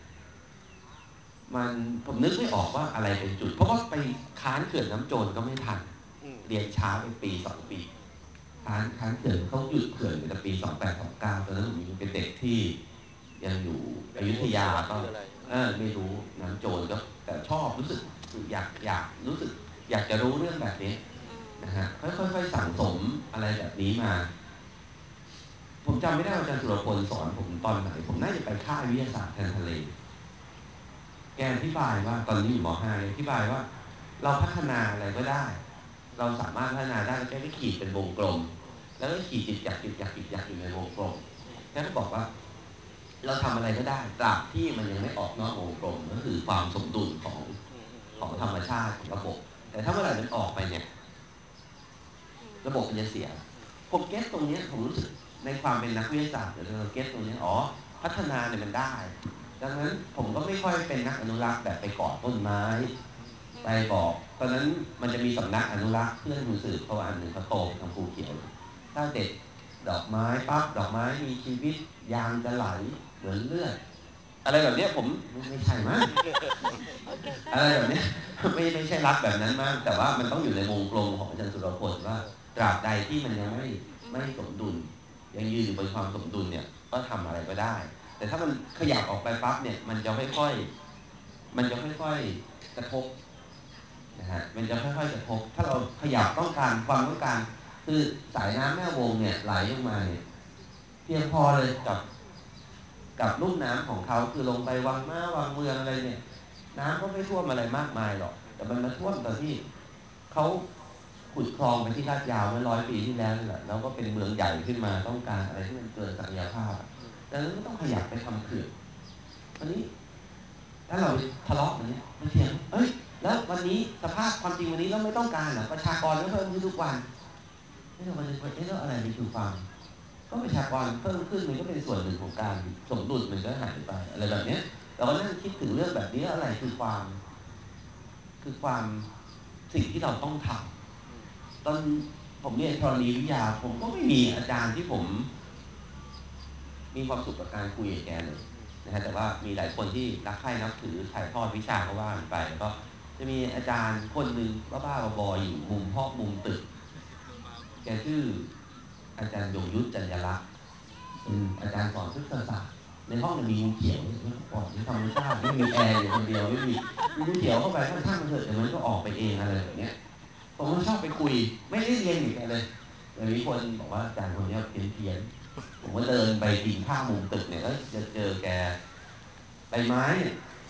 มันผมนึกไม่ออกว่าอะไรเป็นจุดเพราะว่าไปค้านเขื่อนน้ำโจรก็ไม่ทันเรียนช้าไปปีสองปีค้านค้านเขื่อนเขาหยุดเขื่อนในปีสองแปดสองเก้าตอนนั้นผมยังเป็นเด็กที่ยังอยู่อยุธยาก็เออไม่รู้น้ำโจรก็แต่ชอบรู้สึกอยากอยากรู้สึกอยากจะรู้เรื่องแบบนี้นะฮะค่อยๆสั่งสมอะไรแบบนี้มาผมจำไม่ได้ว่าอาจารย์สุรพลสอนผมตอนไหนผมน่าจะไปค่ายวิทยาศาสตร์ทางทะเลแกอธิบายว่าตอนนี้อยู่ม.ห้าอธิบายว่าเราพัฒนาอะไรก็ได้เราสามารถพัฒนาได้แค่ไม่ขีดเป็นวงกลมแล้วก็ขีดจิตจักจิตจักจิตจักอยู่ในวงกลมแกก็บอกว่าเราทำอะไรก็ได้ตราบที่มันยังไม่ออกนอกวงกลมก็คือความสมดุลของของธรรมชาติของระบบแต่ถ้าเมื่อไหร่มันออกไปเนี่ยระบบมันจะเสียผมเก็ตตรงนี้ผมรู้สึกในความเป็นนักวิทยาศาสตร์เราเก็ตตรงนี้อ๋อพัฒนาเนี่ยมันได้ดังนั้นผมก็ไม่ค่อยเป็นนักอนุรักษ์แบบไปเกาะต้นไม้ไปบอกตอนนั้นมันจะมีสำนักอนุรักษ์เพื่อนมือสืบเขาอันหนึ่งเขาโตทางภูเขียวถ้าเด็ดดอกไม้ปั๊บดอกไม้มีชีวิตยางจะไหลเหมือนเลือดอะไรแบบนี้ผมไม่ใช่มั้งอะไรแบบนี้ไม่ไม่ใช่รักแบบนั้นมั้งแต่ว่ามันต้องอยู่ในวงกลมของอาจารย์สุรพลว่าตราบใดที่มันยังไม่ไม่สมดุลยังยืนอยู่บนความสมดุลเนี่ยก็ทำอะไรก็ได้แต่ถ้ามันขยับออกไปปั๊บเนี่ยมันจะค่อยๆมันจะค่อยๆกระทบนะฮะมันจะค่อยๆกระทบถ้าเราขยับต้องการความต้องการคือสายน้ำแม่วงเนี่ยไหลลงมาเนี่ยเพียงพอเลยกับกับลุ่มน้ำของเขาคือลงไปวังม้าวังเมืองอะไรเนี่ยน้ำก็ไม่ท่วมอะไรมากมายหรอกแต่มันมาท่วมตอนที่เขาขุดคลองไปที่ลาดยาวเมื่อร้อยปีที่แล้วนี่แหละแล้วก็เป็นเมืองใหญ่ขึ้นมาต้องการอะไรที่มันเกินศักยภาพดังนั้นก็ต้องขยับไปทำเขื่อนวันนี้ถ้าเราทะเลาะกันเนี่ยมันเถียงเอ้ยแล้ววันนี้สภาพความจริงวันนี้เราไม่ต้องการเหรอประชากรก็เพิ่มขึ้นทุกวันนี่เรามันเอ๊ะแล้วอะไรมันคือความก็ประชากรเพิ่มขึ้นมันก็เป็นส่วนหนึ่งของการสมดุลมันก็หายไปอะไรแบบนี้เราก็นั่งคิดถึงเรื่องแบบนี้อะไรคือความคือความสิ่งที่เราต้องทำตอนผมเรียนธรณีวิทยาผมก็ไม่มีอาจารย์ที่ผมมีความสุขกับการคุยกับแกเลยนะฮะแต่ว่ามีหลายคนที่รักใคร่นับถือถ่ายทอดวิชาก็ว่าไปแล้วก็จะมีอาจารย์คนหนึ่งบ้าๆบอๆอยู่มุมห้องมุมตึกแกชื่ออาจารย์ยงยุทธจันยลักษณ์เป็นอาจารย์สอนพฤกษศาสตร์ในห้องมันมีงูเขียวก่อนที่ธรรมชาติไม่มีแอร์อยู่คนเดียวไม่มีงูเขียวเข้าไปข้างๆมันเถอะเดี๋ยวมันก็ออกไปเองอะไรแบบนี้ผมก็ชอบไปคุยไม่ได้เรียนอย่างแกเลยแต่มีคนบอกว่าอาจารย์คนนี้เพี้ยนเพี้ยนผมก็เดินไปกินข้าวมุมตึกเนี่ยก็จะเจอแกใบไม้เนี่ย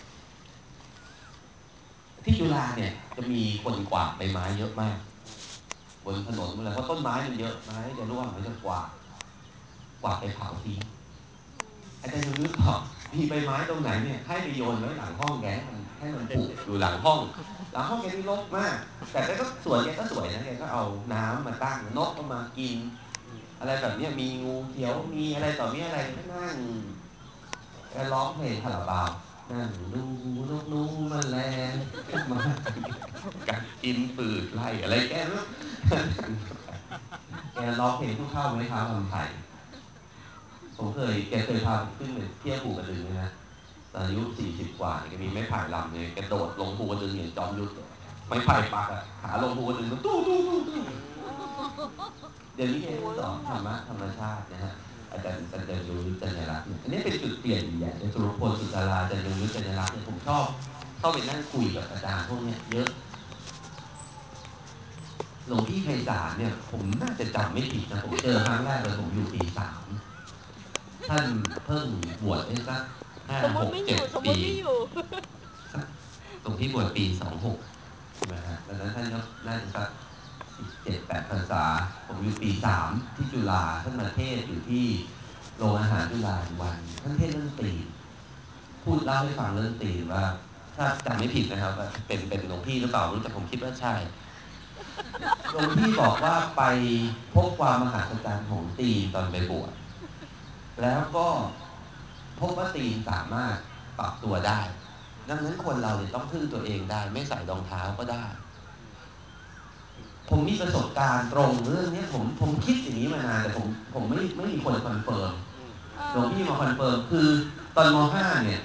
ที่จุฬาเนี่ยจะมีคนกวาดใบไม้เยอะมากบนถนนเวลาเพราะต้นไม้มันเยอะไม้จะร่วงมันจะกวาดกวาดไปเผาทิ้งอาจารย์ยงยุทธบอกมีใบไม้ตรงไหนเนี่ยให้ไปโยนไว้หลังห้องแกมันให้มันผุอยู่หลังห้องหลังห้องแกนี่รกมากแต่แกก็สวยแกก็สวยนะแกก็เอาน้ำมาตั้งนกก็มากินอะไรแบบนี้มีงูเขียวมีอะไรต่อมีอะไรก็นั่งแกร้องเพลงคาราบาวนั่งดูนกนูแมลงมากัดกินปืดไล่อะไรแกรู้แกร้องเพลงผู้เข้าไหมครับลำไผ่ผมเคยแกเคยพาผมขึ้นไปเที่ยวภูกระดึงนะตอนอายุสี่สิบกว่าแกมีไม้ไผ่ลำเลยแกโดดลงภูกระดึงอย่างจอมยุทธไม้ไผ่ปักอะขาลงภูกระดึงก็ตู้ตู้ตู้ตู้เดี๋ยวนี้แกสอนธรรมะธรรมชาตินะฮะอาจารย์อาจารย์ยงยุทธจันทรักษ์อันนี้เป็นจุดเปลี่ยนอย่างในสุรพลสุตราอาจารย์ยงยุทธจันทรักษ์เนี่ยผมชอบเข้าไปนั่งคุยกับอาจารย์พวกนี้เยอะหลวงพี่ไพศาลเนี่ยผมน่าจะจำไม่ผิดนะผมเจอครั้งแรกเลยผมอยู่ปีสามท่านเพิ่งบวชได้สักห้าหกเจ็ดปีหลวงพี่บวชปีสองหกใช่ไหมฮะดังนั้นท่านก็น่าจะสักสิบเจ็ดแปดพรรษาผมอยู่ปีสามที่จุฬาท่านมาเทศอยู่ที่โรงอาหารจุฬาวันท่านเทศเรื่องตีพูดเล่าให้ฟังเรื่องตีว่าถ้าจำไม่ผิดนะครับเป็นเป็นหลวงพี่หรือเปล่ารู้แต่ผมคิดว่าใช่หลวงพี่บอกว่าไปพบความมหัศจรรย์ของตีนตอนไปบวชแล้วก็พบว่าตีนสามารถปรับตัวได้ดังนั้นคนเราเนี่ยต้องพึ่งตัวเองได้ไม่ใส่รองเท้าก็ได้ผมมีประสบการณ์ตรงเรื่องนี้ผมผมคิดอย่างนี้มานานแต่ผมผมไม่ไม่มีคนคอนเฟิร์มหลวงพี่มาคอนเฟิร์มคือตอนม.ห้า เนี่ย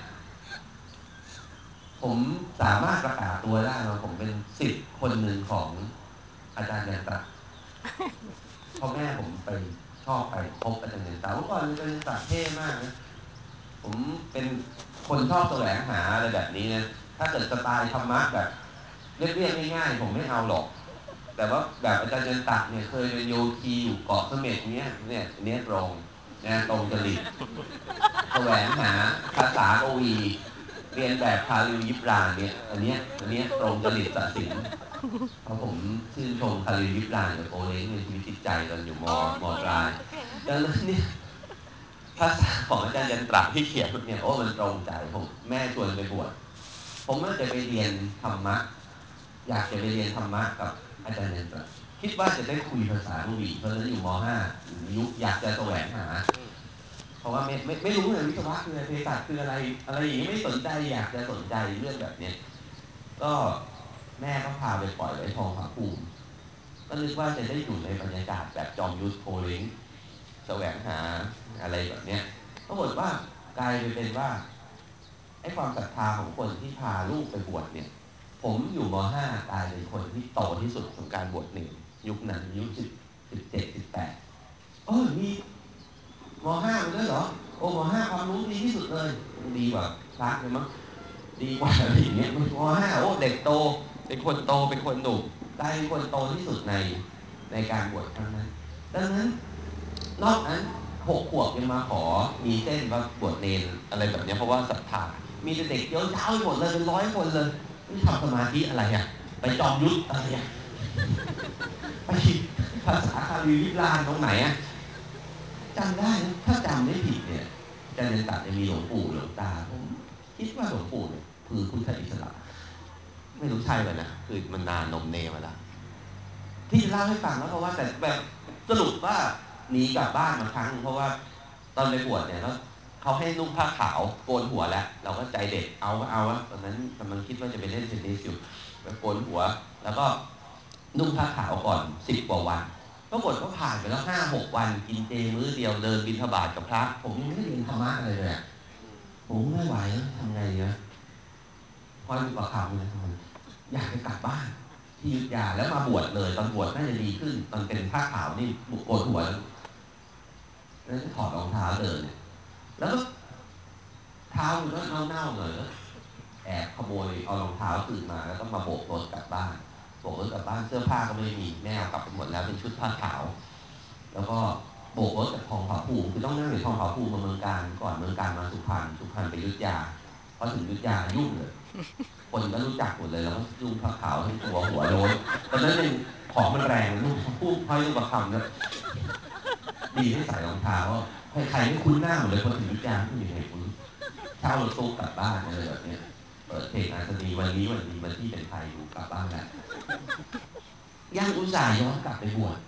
ผมสามารถประกาศตัวได้ว่าผมเป็นศิษย์คนหนึ่งของอาจารย์ยันตระพ่อแม่ผมไปชอบไปพบอาจารย์ยันตระเมื่อก่อนอาจารย์ยันตระเท่มากนะผมเป็นคนชอบแสวงหาอะไรแบบนี้นะถ้าเกิดสไตล์ธรรมะแบบเรียบๆง่ายๆผมไม่เอาหรอกแต่ว่าแบบอาจารย์ยันตระเนี่ยเคยเป็นโยคีอยู่เกาะเสม็ดเนี้ยเนี่ยเนี้ยตรงนะตรงจริตแสวงหาภาษากวีเรียนแบบคาริลยิบรานเนี่ยอันเนี้ยอันเนี้ยตรงจริตตัดสินเพราะผมชื่นชมคาริลยิบรานกับโกเล้งในชีวิตจิตใจตอนอยู่มมปลายดังนั้นเนี่ยภาษาของอาจารย์ยันตระที่เขียนเนี่ยโอ้มันตรงใจผมแม่ชวนไปบวชผมก็จะไปเรียนธรรมะอยากจะไปเรียนธรรมะกับอาจารย์ยันตระคิดว่าจะได้คุยภาษาลูบีเพราะฉะนั้นอยู่ม.ห้า ยุคอยากจะแสวงหาเพราะว่าไม่ไม่ไม่รู้เลยวิศวะคืออะไรเภสัชคืออะไรอะไรอย่างนี้ไม่สนใจอยากจะสนใจเรื่องแบบนี้ก็แม่ก็พาไปปล่อยไว้ทองผาภูมิก็นึกว่าจะได้อยู่ในบรรยากาศแบบจอมยุทธโคเล้งแสวงหาอะไรแบบนี้ปรากฏว่ากลายเป็นว่าไอ้ความศรัทธาของคนที่พาลูกไปบวชเนี่ยผมอยู่ม.ห้ากลายเป็นคนที่โตที่สุดของการบวชหนึ่งยุคนั้นยุคสิบสิบเจ็ดสิบแปดเออมีม.ห้ามันด้วยเหรอโอ้ม.ห้าความรู้ดีที่สุดเลยดีกว่าพระเลยมั้งดีกว่าอะไรอย่างเงี้ยม.ห้าโอ้เด็กโตเป็นคนโตเป็นคนหนุ่มได้เป็นคนโตที่สุดในในการบวชครั้งนั้นดังนั้นนอกนั้นหกขวบยังมาขอมีเส้นว่าบวชเนรอะไรแบบนี้เพราะว่าศรัทธามีเด็กเยอะยาวหมดเลยเป็นร้อยคนเลยนี่ทำสมาธิอะไรอ่ะไปจอมยุทธอะไรอ่ะไปภาษาคาลิวิลานตรงไหนอ่ะจำได้นะถ้าจำไม่ผิดเนี่ยอาจารย์ยันตระจะมีหลวงปู่หลวงตาผมคิดว่าหลวงปู่เนี่ยคือพุทธอิสระไม่รู้ใช่ป่ะนะคือมันนานนมเนมาแล้วที่จะเล่าให้ฟังแล้วเพราะว่าแต่แบบสรุปว่าหนีกลับบ้านมาครั้งเพราะว่าตอนไปบวชเนี่ยแล้วเขาให้นุ่งผ้าขาวโกนหัวแล้วเราก็ใจเด็กเอาก็เอาตอนนั้นกำลังคิดว่าจะไปเล่นเทนนิสอยู่ไปโกนหัวแล้วก็นุ่งผ้าขาวก่อนสิบกว่าวันปรากฏว่าผ่านไปแล้วห้าหกวันกินเจมื้อเดียวเดินบิณฑบาตกับพระผมยังไม่ได้เรียนธรรมะอะไรเลยผมไม่ไหวแล้วทำไงเนี่ยพออยู่กับเขาเนี่ยอยากจะกลับบ้านที่อยุธยาแล้วมาบวชเลยตอนบวชน่าจะดีขึ้นตอนเป็นผ้าขาวนี่บุกโกนหัวแล้วถอดรองเท้าเดินแล้วก็เท้ามันก็เน่าๆหน่อยแล้วแอบขโมยเอารองเท้าคืนมาแล้วก็มาโบกรถกลับบ้านโบกรถกลับบ้านเสื้อผ้าก็ไม่มีแม่เอากลับไปหมดแล้วเป็นชุดผ้าขาวแล้วก็โบกรถจากทองผาภูมิคือต้องนั่งอยู่ทองผาภูมิมาเมืองการก่อนเมืองการมาสุพรรณสุพรรณไปอยุธยาพอถึงอยุธยายุ่งเลยคนก็รู้จักหมดเลยแล้วก็นุ่งผ้าขาวทั้งตัวหัวโล้นตอนนั้นยังของมันแรงนุ่งพูดห้อยลูกประคำนะดีให้ใส่รองเท้าใครๆไม่คุ้นหน้าหมดเลยพอถึงอยุธยาผู้หญิงไหนคุ้นเช่ารถตู้กลับบ้านอะไรแบบนี้เปิดเพลงอาสนีวันนี้วันดีวันที่เป็นไทยอยู่กลับบ้านแล้วยังอุตส่าห์ย้อนกลับไปบวช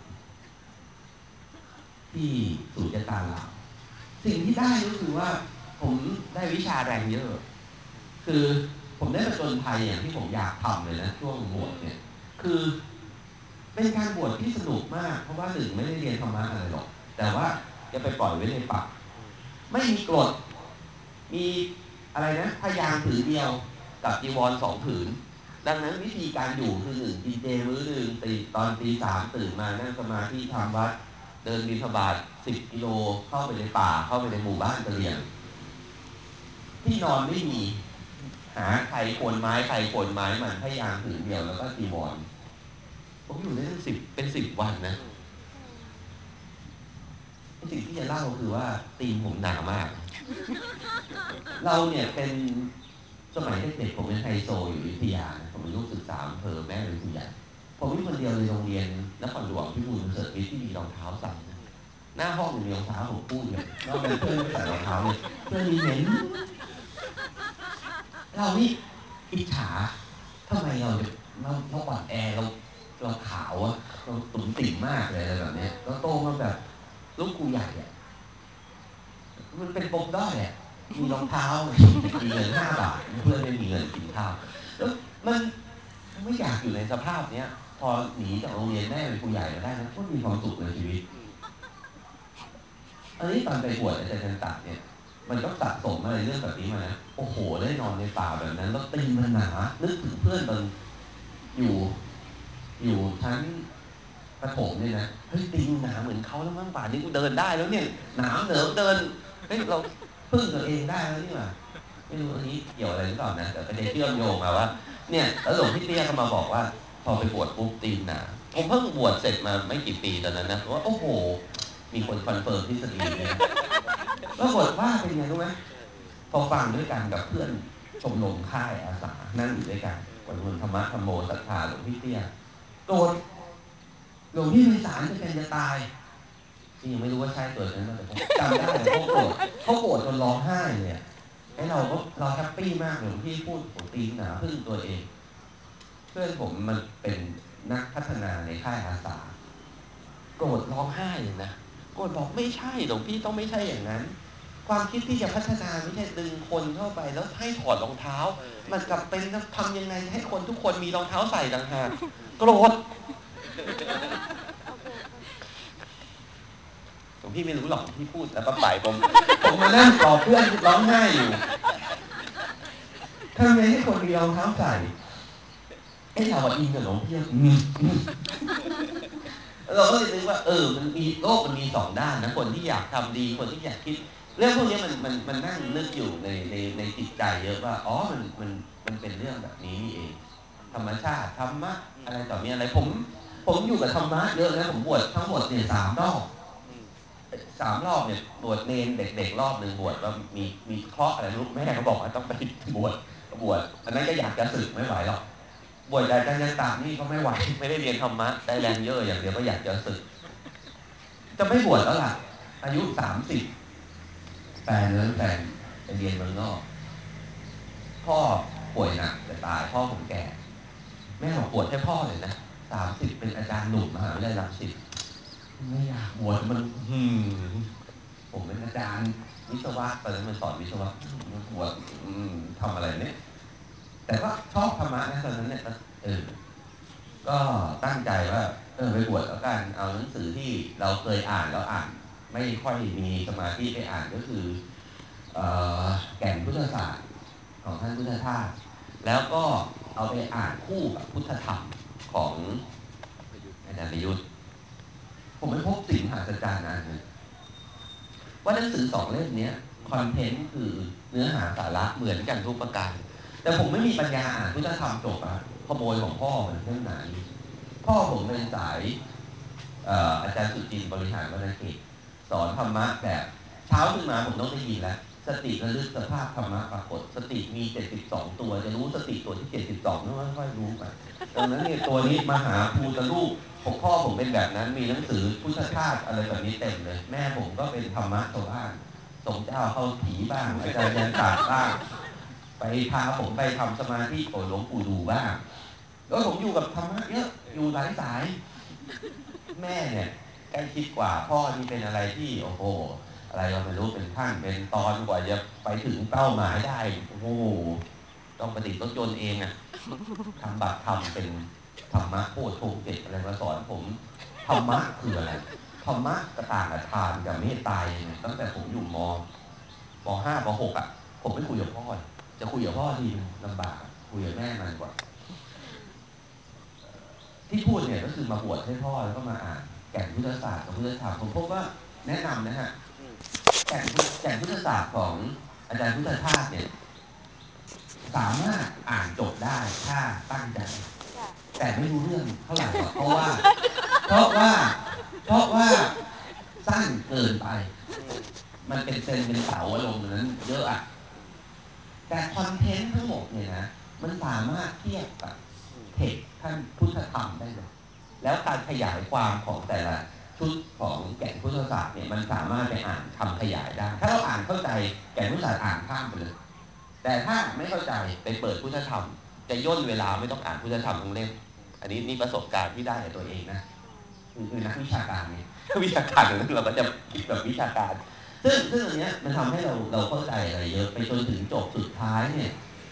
ที่สุญญตาลาวสิ่งที่ได้ก็คือว่าผมได้วิชาแรงเยอะคือผมได้ประจนภัยอย่างที่ผมอยากทำเลยนะช่วงบวชเนี่ยคือเป็นการบวชที่สนุกมากเพราะว่าหนึ่งไม่ได้เรียนธรรมะอะไรหรอกแต่ว่าจะไปปล่อยไว้ในป่าไม่มีกฎมีอะไรนะพยางผืนเดียวกับจีวรสองผืนดังนั้นวิธีการอยู่คือหนึ่งกินเจมื้อหนึ่งตีตอนตีสามตื่นมานั่งสมาธิทำวัดเดินบิณฑบาตสิบกิโลเข้าไปในป่าเข้าไปในหมู่บ้านกะเหรี่ยงที่นอนไม่มีหาใครโคนไม้ใครโคนไม้มันพยางผืนเดียวแล้วก็จีวรผมอยู่ได้ตั้งสิบเป็นสิบวันนะสิ่งที่จะเล่าคือว่าตีนผมหนามากเราเนี่ยเป็นสมัยเด็กๆผมเป็นไฮโซอยู่อยุธยาผมเป็นลูกศึกษาอำเภอแม่ริมผู้ใหญ่ผมมีคนเดียวในโรงเรียนนครหลวงพิบูลเสริฐวิทย์ที่มีรองเท้าใส่หน้าห้องมีรองเท้าผมพูดเลยนอกจากเพื่อนไม่ใส่รองเท้าเลยเพื่อนมีเหม็นเรานี่อิจฉาทำไมเราเราเราอ่อนแอเราเราขาวอะเราตุ่มติ่มมากเลยอะไรแบบนี้เราโตมาแบบลูกครูใหญ่อะมันเป็นปมด้อยอะมีรองเท้ามีเงินห้าบาทเพื่อนไม่มีเงินกินข้าวแล้วมันไม่อยากอยู่ในสภาพเนี้ยพอหนีจากโรงเรียนแม่เป็นครูใหญ่มาได้นะก็มีความสุขในชีวิตอันนี้ตอนไปบวชอาจารย์จันตะเนี่ยมันก็สะสมอะไรเรื่องแบบนี้มานะโอ้โหได้นอนในป่าแบบนั้นแล้วตีนมันหนานึกถึงเพื่อนตอนอยู่อยู่ชั้นประถมเนี่ยนะเฮ้ยตีนหนาเหมือนเขาแล้วมั้งป่านนี้กูเดินได้แล้วเนี่ยหนามเหนิมเดินเฮ้ยเราพึ่งตัวเองได้แล้วนี่หว่าไม่รู้อันนี้เกี่ยวอะไรหรือเปล่านะแต่ก็ได้เชื่อมโยงมาว่าเนี่ยแล้วหลวงพี่เตี้ยก็มาบอกว่าพอไปบวชปุ๊บตีนหนาผมเพิ่งบวชเสร็จมาไม่กี่ปีตอนนั้นนะว่าโอ้โหมีคนคอนเฟิร์มทฤษฎีเลยปรากฏว่าเป็นไงรู้ไหมพอฟังด้วยกันกับเพื่อนชมรมค่ายอาสานั่งอยู่ด้วยกันวันวันธรรมะธรรมโมศรัทธาหลวงพี่เตี้ยโกรธหลวงพี่ไพศาลจะเป็นจะตายที่ยังไม่รู้ว่าใช่ตัวนั้นแต่ผมจำได้เขาโกรธเขาโกรธจนร้องไห้เลยไอ้เราก็เราแฮปปี้มากหลวงพี่พูดผมตีหนาพึ่งตัวเองเพื่อนผมมันเป็นนักพัฒนาในค่ายอาสาโกรธร้องไห้เลยนะโกรธบอกไม่ใช่หลวงพี่ต้องไม่ใช่อย่างนั้นความคิดที่จะพัฒนาไม่ใช่ดึงคนเข้าไปแล้วให้ถอดรองเท้ามันกลับเป็นทำยังไงให้คนทุกคนมีรองเท้าใส่ต่างหากโกรธหลวงพี่ไม่รู้หรอกพี่พูดแล้วก็ไปผมผมมานั่งปลอบเพื่อนร้องไห้อยู่ทำไงให้คนมีรองเท้าใส่ไอ้เราอะอินกับหลวงพี่เราก็เลยนึกว่าเออมันมีโลกมันมีสองด้านนะคนที่อยากทำดีคนที่อยากคิดเรื่องพวกนี้มันมันมันนั่งนึกอยู่ในในในจิตใจเยอะว่าอ๋อมันมันมันเป็นเรื่องแบบนี้นี่เองธรรมชาติธรรมะอะไรต่อมีอะไรผมผมอยู่กับธรรมะเยอะนะผมบวชทั้งหมดเนี่ยสามรอบสามรอบเนี่ยบวชเนรเด็กๆรอบหนึ่งบวชว่ามีมีเคราะห์อะไรลูกแม่เขาบอกว่าต้องไปบวชบวชอันนั้นก็อยากจะสึกไม่ไหวหรอกบวชแต่อาจารย์ยันตะนี่เขาไม่ไหวไม่ได้เรียนธรรมะได้แรงเยอะอย่างเดียวก็อยากจะสึกจะไม่บวชแล้วล่ะอายุสามสิบแฟนเนื้อแฟนไปเรียนเมืองนอกพ่อป่วยหนักจะตายพ่อผมแก่แม่บอกบวชให้พ่อเลยนะสามสิบเป็นอาจารย์หนุ่มมหาวิทยาลัยรังสิตไม่อยากบวชมันหืมผมเป็นอาจารย์วิศวะตอนนั้นมันสอนวิศวะบวชทำอะไรเนี่ยแต่ก็ชอบธรรมะนะตอนนั้นเนี่ยเออก็ตั้งใจว่าเออไปบวชแล้วกันเอาหนังสือที่เราเคยอ่านแล้วอ่านไม่ค่อยมีสมาธิไปอ่านก็คือแก่นพุทธศาสตร์ของท่านพุทธทาสแล้วก็เอาไปอ่านคู่กับพุทธธรรมของอาจารย์ประยุทธ์ผมไม่พบสิ่งมหัศจรรย์อันหนึ่งว่าหนังสือสองเล่มนี้คอนเทนต์คือเนื้อหาสาระเหมือนกันทุกประการแต่ผมไม่มีปัญญาอ่านพุทธธรรมจบอะขโมยของพ่อมันเรื่องไหนพ่อผมเป็นสายอาจารย์สุจินต์บริหารวรรณเขตสอนธรรมะแบบเช้าขึ้นมาผมต้องได้ยินแล้วสติระลึกสภาพธรรมะปรากฏสติมีเจ็ดสิบสองตัวจะรู้สติตัวที่เจ็ดสิบสองไม่ค่อยรู้ไปดังนั้นเนี่ยตัวนี้มหาภูตรูปผมพ่อผมเป็นแบบนั้นมีหนังสือพุทธทาสอะไรแบบนี้เต็มเลยแม่ผมก็เป็นธรรมะชาวบ้านสมเจ้าเข้าผีบ้างอาจารย์ยันตาบ้างไปพาผมไปทำสมาธิโอหลวงปู่ดูบ้างแล้วผมอยู่กับธรรมะเยอะอยู่หลายสายแม่เนี่ยใกล้ชิดกว่าพ่อที่เป็นอะไรที่โอ้โหอะไรเราไม่รู้เป็นขั้นเป็นตอนกว่าจะไปถึงเป้าหมายได้โอ้โหต้องประดิษฐ์รถยนต์เองอ่ะทำบัตรทำเป็นธรรมะโคตรโชงเจ็ดอะไรมาสอนผมธรรมะคืออะไรธรรมะกระต่างกับทานกับเมตตายังไงตั้งแต่ผมอยู่มปห้าปหกอ่ะผมไม่คุยกับพ่อจะคุยกับพ่อทีลำบากคุยกับแม่มันกว่าที่พูดเนี่ยก็คือมาบวชให้พ่อแล้วก็มาอ่านแก่นพุทธศาสตร์กับพุทธธรรมผมพบว่าแนะนำนะฮะแก่นแก่นพุทธศาสตร์ของอาจารย์พุทธทาสเนี่ยสามารถอ่านจบได้ถ้าตั้งใจแต่ไม่รู้เรื่องเท่าไหร่หรอกเพราะว่าเพราะว่าเพราะว่าสั้นเกินไปมันเป็นเซนเป็นเสาอารมณ์นั้นเยอะอ่ะแต่คอนเทนต์ทั้งหมดเนี่ยนะมันสามารถเทียบกับเทคท่านพุทธธรรมได้เลยแล้วการขยายความของแต่ละชุดของแก่นพุทธศาสตร์เนี่ยมันสามารถไปอ่านทำขยายได้ถ้าเราอ่านเข้าใจแก่นพุทธศาสตร์อ่านข้ามไปเลยแต่ถ้าไม่เข้าใจไปเปิดพุทธธรรมจะย่นเวลาไม่ต้องอ่านพุทธธรรมทั้งเล่มอันนี้นี่ประสบการณ์ที่ได้กับตัวเองนะคือนักวิชาการเนี่ยวิชาการอย่างนั้นเราก็จะคิดแบบวิชาการซึ่งซึ่งอันนี้มันทำให้เราเราเข้าใจอะไรเยอะไปจนถึงจบสุดท้ายเนี่ย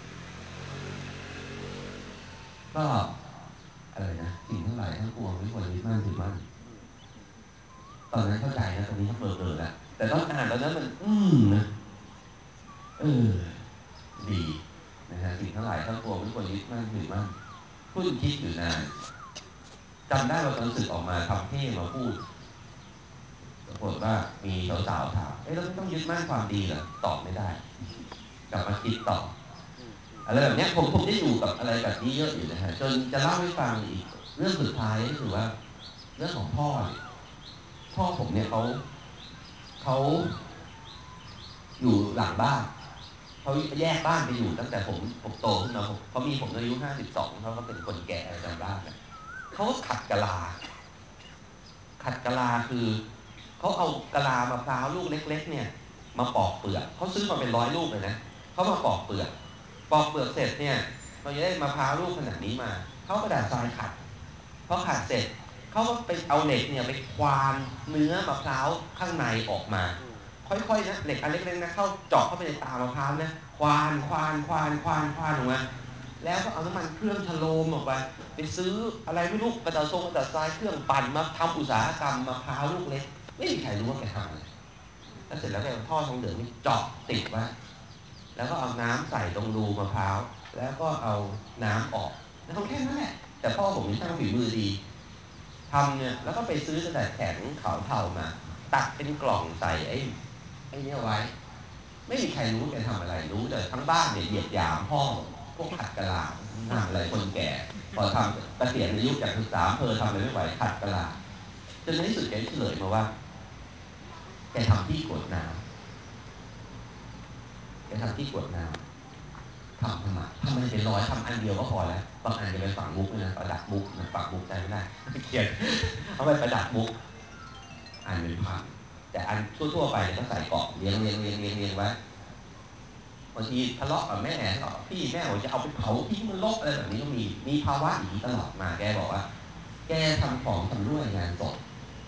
ก็อะไรนะสิ่งทั้งหลายทั้งปวงไม่ควรยึดมั่นถือมั่นตอนนั้นเข้าใจนะตอนนี้เขาเบลอๆแล้วแต่ตอนอ่านตอนนั้นมันอืมนะเออดีนะฮะสิ่งทั้งหลายทั้งปวงไม่ควรยึดมั่นถือมั่นพูดคิดอยู่นานจำได้ว่าตอนสึกออกมาทำเท่มาพูดปรากฏว่ามีสาวๆถามเอ๊ะเราไม่ต้องยึดมั่นความดีเหรอตอบไม่ได้กลับมาคิดต่ออะไรแบบนี้ผมผมได้อยู่กับอะไรแบบนี้เยอะอยู่นะฮะจนจะเล่าให้ฟังอีกเรื่องสุดท้ายก็คือว่าเรื่องของพ่อพ่อผมเนี่ยเขาเขาอยู่หลังบ้านเขาแยกบ้านไปอยู่ตั้งแต่ผมผมโตขึ้นมาผมเขามีผมอายุห้าสิบสองเขาก็เป็นคนแก่จำบ้านนะเขาขัดกะลาขัดกะลาคือเขาเอากะลามะพร้าวลูกเล็กๆเนี่ยมาปอกเปลือกเขาซื้อมาเป็นร้อยลูกเลยนะเขามาปอกเปลือกปอกเปลือกเสร็จเนี่ยเราจะได้มะพร้าวลูกขนาดนี้มาเขากระดาษทรายขัดพอขัดเสร็จเขาก็ไปเอาเหล็กเนี่ยไปควานเนื้อมะพร้าวข้างในออกมาค่อยๆนะเหล็กอันเล็กๆนะเข้าเจาะเข้าไปในตามะพร้าวนะควานควานควานควานควานออกมาแล้วก็เอาน้ำมันเครื่องชโลมออกไปไปซื้ออะไรไม่รู้กระดาษทรงกระดาษทรายเครื่องปั่นมาทำอุตสาหกรรมมะพร้าวลูกเล็กไม่มีใครรู้ว่าแกทำอะไรแล้วเสร็จแล้วแกเอาท่อทองเหลืองนี่เจาะติดไว้แล้วก็เอาน้ำใส่ตรงรูมะพร้าวแล้วก็เอาน้ำออกแล้วทำแค่นั้นแหละแต่พ่อผมนี่ช่างฝีมือดีทำเนี่ยแล้วก็ไปซื้อกระดาษแข็งขาวเทามาตัดเป็นกล่องใส่ไอ้ไอ้นี่ไว้ไม่มีใครรู้แกทำอะไรรู้แต่ทั้งบ้านเนี่ยเหยียดหยามพ่อพวกขัดกะลาทำอะไรคนแก่พอทำเกษียณอายุจากศึกษาเพอทำอะไรไม่ไหวขัดกะลาจนในที่สุดแกเฉลยมาว่าแกทำที่กดน้ำแกทำที่กดน้ำทำทำไมทำไมเป็นร้อยทำอันเดียวก็พอแล้วบางอันจะไปฝังมุกนะประดับมุกนะฝังมุกใจไม่ได้เขียนเอาไปประดับมุกอันเป็นพันแต่อันทั่วๆไปเนี่ยก็ใส่กรอบเลี้ยงเลี้ยงเลี้ยงเลี้ยงเลี้ยงไว้บางทีทะเลาะกับแม่ทะเลาะกับพี่แม่บอกจะเอาไปเผาทิ้งมันลบอะไรแบบนี้ก็มีมีภาวะอย่างนี้ตลอดมาแกบอกว่าแกทำของทำด้วยงานศพ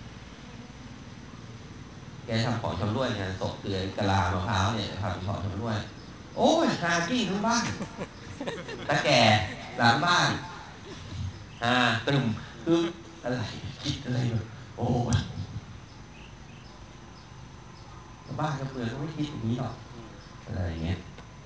แกทำของทำด้วยงานศพคือกะลามะพร้าวเนี่ยทำของทำด้วยโอ้ยหากิ้งทั้งบ้านตะแก่หลังบ้านหาตรึมคืออะไรคิดอะไรแบบโอ้ยบ้านกับเมืองก็ไม่คิดอย่างนี้หรอกอะไรอย่างเงี้ย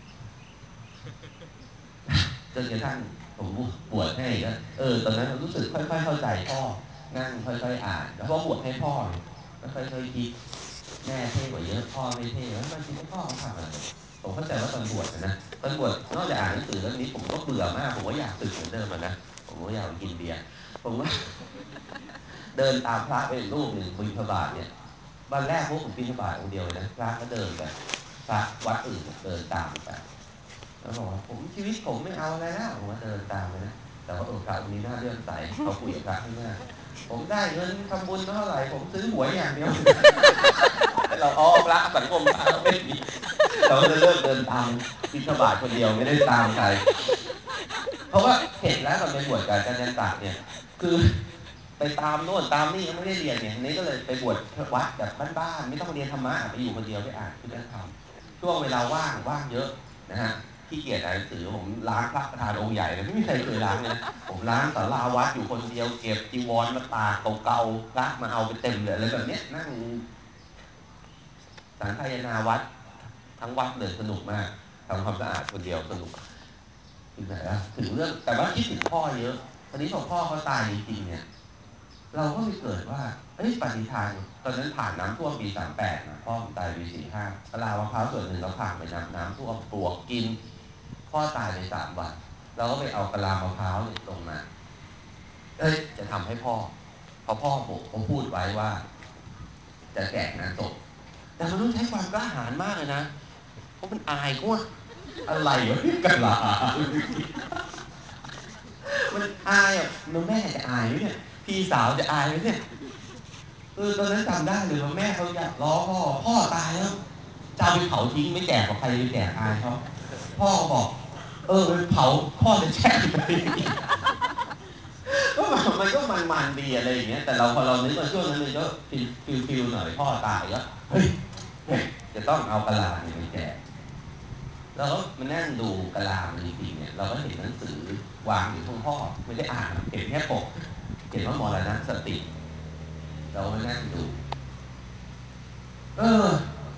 จนกระทั่งผมบวชให้ก็เออตอนนั้นรู้สึกค่อยๆเข้าใจพ่อนั่งค่อยๆอ่านแล้วพอบวชให้พ่อก็ค่อยๆคิดแม่เท่กว่าเยอะพ่อไม่เท่แล้วมันคิดว่าพ่อเขาทำอะไรผมเข้าใจว่าตอนบวชนะตอนบวชนอกจากอ่านหนังสือแล้วนี้ผมก็เบื่อมากผมก็อยากสึกเหมือนเดิมนะผมก็อยากกินเบียร์ผมก็เดินตามพระไปรูปหนึ่งบิณฑบาตเนี่ยวันแรกพวกผมบิณฑบาตองเดียวเลยนะพระก็เดินไปพระวัดอื่นเดินตามไปแล้วบอกว่าผมชีวิตผมไม่เอาอะไรแล้วผมก็เดินตามไปนะแต่ว่าโอกาสนี้น่าเลื่อมใสเขาคุยกับพระข้างหน้าผมได้เงินทำบุญเท่าไหร่ผมซื้อหวยอย่างเดียวเราอ้อมละสังคมพระไม่มีเราจะเลิกเดินตามบิณฑบาตคนเดียวไม่ได้ตามใครเพราะว่าเห็นแล้วตอนไปบวชกับอาจารย์ยันตะเนี่ยคือไปตามโน่นตามนี่ยังไม่ได้เรียนเนี่ยนี้ก็เลยไปบวชวัดแบบบ้านๆไม่ต้องเรียนธรรมะไปอยู่คนเดียวไปอ่านพุทธธรรมช่วงเวลาว่างว่างเยอะนะฮะขี้เกียจอ่านหนังสือผมล้างพระประธานองค์ใหญ่เลยไม่มีใครเคยล้างเลยนะผมล้างศาลาวัดอยู่คนเดียวเก็บจีวรมาตากเก่าๆพระมาเอาไปเต็มเลยอะไรแบบนี้นั่งสังฆายนาวัดทั้งวัดเลยสนุกมากทำความสะอาดคนเดียวสนุกถึงไหนละถึงเรื่องแต่ว่าคิดถึงพ่อเยอะตอนนี้พอพ่อเขาตายจริงๆเนี่ยเราก็ไปเกิดว่าเอ้ยปฏิทานตอนนั้นผ่านน้ำท่วมปีสามแปดนะพ่อผมตายปีสี่ห้ากะลามะพร้าวส่วนหนึ่งเราผ่านไปน้ำน้ำท่วมปลวกกินพ่อตายในสามวันเราก็ไปเอากะลามะพร้าวเนี่ยลงมาเอ้ยจะทำให้พ่อพอพ่อผมเขาพูดไว้ว่าจะแจกงานศพแต่มันต้องใช้ความกล้าหาญมากเลยนะเพราะมันอายก็ว่าอะไรวะกะลามันอายอ่ะมันแม่จะอายไหมเนี่ยพี่สาวจะอายไหมเนี่ยเออตอนนั้นจำได้เลยว่าแม่เขาอยากล้อพ่อพ่อตายแล้วจะเอาไปเผาทิ้งไม่แจกกับใครไปแจกอายเขาพ่อบอกเออไปเผาพ่อจะแจกไปก็มันก็มันๆดีอะไรอย่างเงี้ยแต่เราพอเรานึกว่าช่วงนั้นมันก็ฟิลฟิลหน่อยพ่อตายก็เฮ้ยจะต้องเอากะลาไปแจกแล้วมานั่งดูกะลามันจริงๆเนี่ยเราก็เห็นหนังสือวางอยู่ข้างพ่อไม่ได้อ่านเห็นแค่ปกเขียนว่ามรณะสติเรามานั่งดูเออ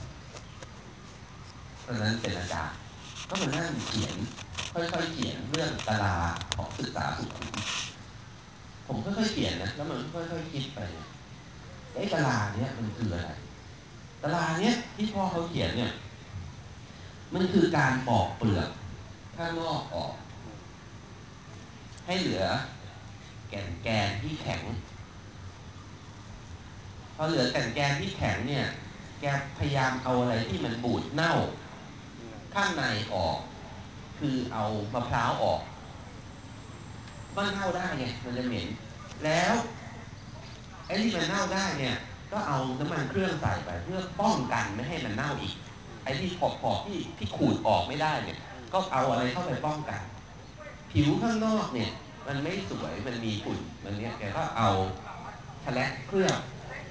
ตอนนั้นเป็นอาจารย์ก็มานั่งเขียนค่อยๆเขียนเรื่องกะลาของศึกษาสุขุมผมค่อยๆเขียนนะแล้วมันค่อยๆคิดไปไอ้กะลาเนี่ยมันคืออะไรกะลาเนี่ยที่พ่อเขาเขียนเนี่ยมันคือการปอกเปลือกข้างนอกออกให้เหลือแก่นแกนที่แข็งพอเหลือแก่นแกนที่แข็งเนี่ยแกพยายามเอาอะไรที่มันบูดเน่าข้างในออกคือเอามะพร้าวออกมันเน่าได้ไงมันจะเหม็นแล้วไอ้ที่มันเน่าได้เนี่ยก็เอาน้ำมันเครื่องใส่ไปเพื่อป้องกันไม่ให้มันเน่าอีกไอ้ที่ขอบๆที่ที่ขูดออกไม่ได้เนี่ยก็เอาอะไรเข้าไปป้องกันผิวข้างนอกเนี่ยมันไม่สวยมันมีฝุ่นมันเนี่ยแกก็เอาแฉลกเคลือบ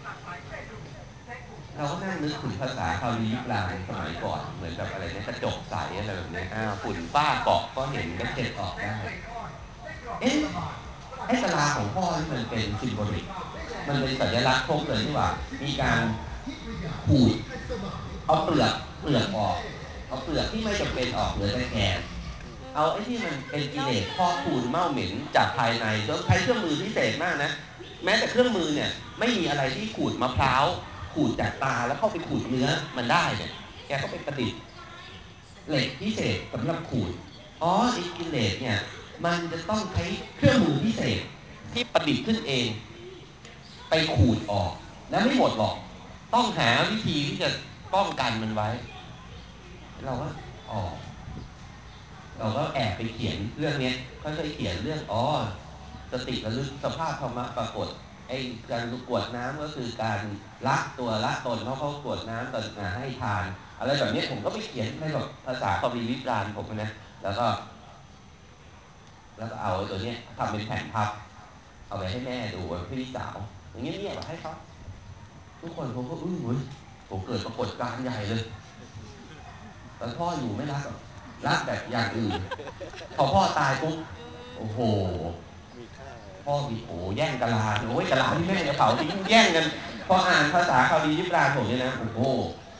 เราก็นั่งนึกถึงภาษาคาลียุคลางสมัยก่อนเหมือนกับอะไรเนี่ยกระจกใสอะไรแบบนี้อ่าฝุ่นป้าเกาะก็เห็นก็เช็ดออกได้เอ๊ะไอ้กะลาของพ่อที่มันเป็นซิมโบลิกมันเป็นสัญลักษณ์ครบเลยที่ว่ามีการขูดเอาเปลือกเปลือกออกเอาเปลือกที่ไม่จำเป็นออกเหลือแต่แกนเอาไอ้ที่มันเป็นกิเลสข้อคูณเม่าเหม็นจากภายในแล้วใช้เครื่องมือพิเศษมากนะแม้แต่เครื่องมือเนี่ยไม่มีอะไรที่ขูดมะพร้าวขูดจากตาแล้วเข้าไปขูดเนื้อมันได้เนี่ยแกก็ไปประดิษฐ์เหล็กพิเศษสำหรับขูดอ๋อไอ้กิเลสเนี่ยมันจะต้องใช้เครื่องมือพิเศษที่ประดิษฐ์ขึ้นเองไปขูดออกแล้วไม่หมดหรอกต้องหาวิธีที่จะป้องกันมันไว้เราก็อ๋อเราก็แอบไปเขียนเรื่องนี้ค่อยๆเขียนเรื่องอ๋อสติระลึกสภาพธรรมะปรากฏไอ้การกวดน้ำก็คือการละตัวละตนเพราะเขากวดน้ำตอนให้ทานอะไรแบบนี้ผมก็ไปเขียนในแบบภาษาคอมมิวนิสต์รานผมนะแล้วก็แล้วก็เอาตัวนี้ทำเป็นแผ่นพับเอาไปให้แม่ดูพี่สาวอย่างเงี้ยเนี่ยให้เขาทุกคนเขาก็อื้อเว้ยผมเกิดปรากฏการณ์ใหญ่เลยแต่พ่ออยู่ไม่รักหรอกรักแบบอย่างอื่นพอพ่อตายปุ๊บโอ้โหพ่อมีโอ้แย่งกะลาโอ้ยกะลาที่แม่จะเผาทิ้งแย่งกันพออ่านภาษาคาลียิบราผมเนี่ยนะโอ้โห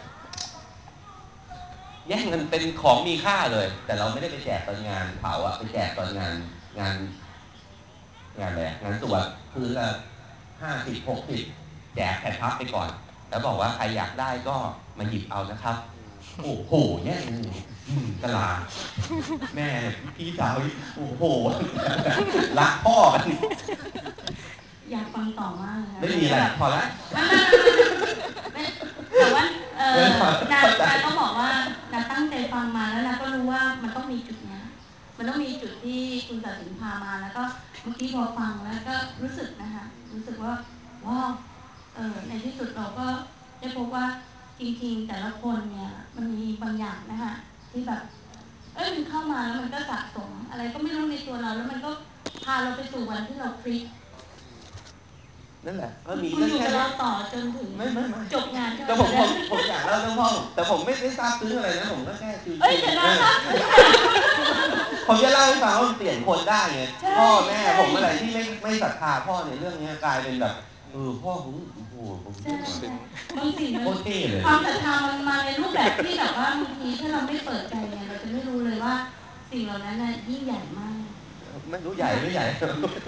แย่งกันเป็นของมีค่าเลยแต่เราไม่ได้ไปแจกตอนงานเผาอะไปแจกตอนงานงานงานอะไรงานสวดคืนละห้าสิบหกสิบแจกแผ่นพับไปก่อนแล้วบอกว่าใครอยากได้ก็มาหยิบเอานะครับโอ้โหแย่งกะลาแม่พี่สาวโอ้โหรักพ่อกันอยากฟังต่อมากเลยไม่มีอะไรพอแล้วแต่ว่าเออนานาต้องบอกว่านาตั้งใจฟังมาแล้วนาก็รู้ว่ามันต้องมีจุดเนี้ยมันต้องมีจุดที่คุณตัดสินพามาแล้วก็เมื่อกี้พอฟังแล้วก็รู้สึกนะคะรู้สึกว่าว้าวเออในที่สุดเราก็ได้พบว่าจริงๆแต่ละคนเนี่ยมันมีบางอย่างนะคะที่แบบเอ้ยมันเข้ามาแล้วมันก็สะสมอะไรก็ไม่รู้ในตัวเราแล้วมันก็พาเราไปสู่วันที่เราพลิกนั่นแหละก็มีคุณเรื่องอยู่แค่กับนี้เราต่อจนถึงไม่ไม่ไม่จบงานใช่ไหมแต่ผมผมผมอยากเล่าเรื่องพ่อแต่ผมไม่ได้ทราบซึ้งอะไรนะผมก็แค่ชิวๆเอ้ยเดี๋ยวนะผมจะเล่าให้ฟังว่ามันเปลี่ยนคนได้ไงใช่พ่อแม่ใช่ผมอะไรที่ไม่ไม่ศรัทธาพ่อในเรื่องนี้กลายเป็นแบบเออพ่อผมโอ้โหผมใช่ใช่บางสิ่งมันโคตรเท่เลยความศรัทธามันมาในรูปแบบที่แบบว่าบางทีถ้าเราไม่เปิดใจเนี่ยเราจะไม่รู้เลยว่าสิ่งเหล่านั้นน่ะยิ่งใหญ่มากไม่รู้ใหญ่ไม่ใหญ่ก็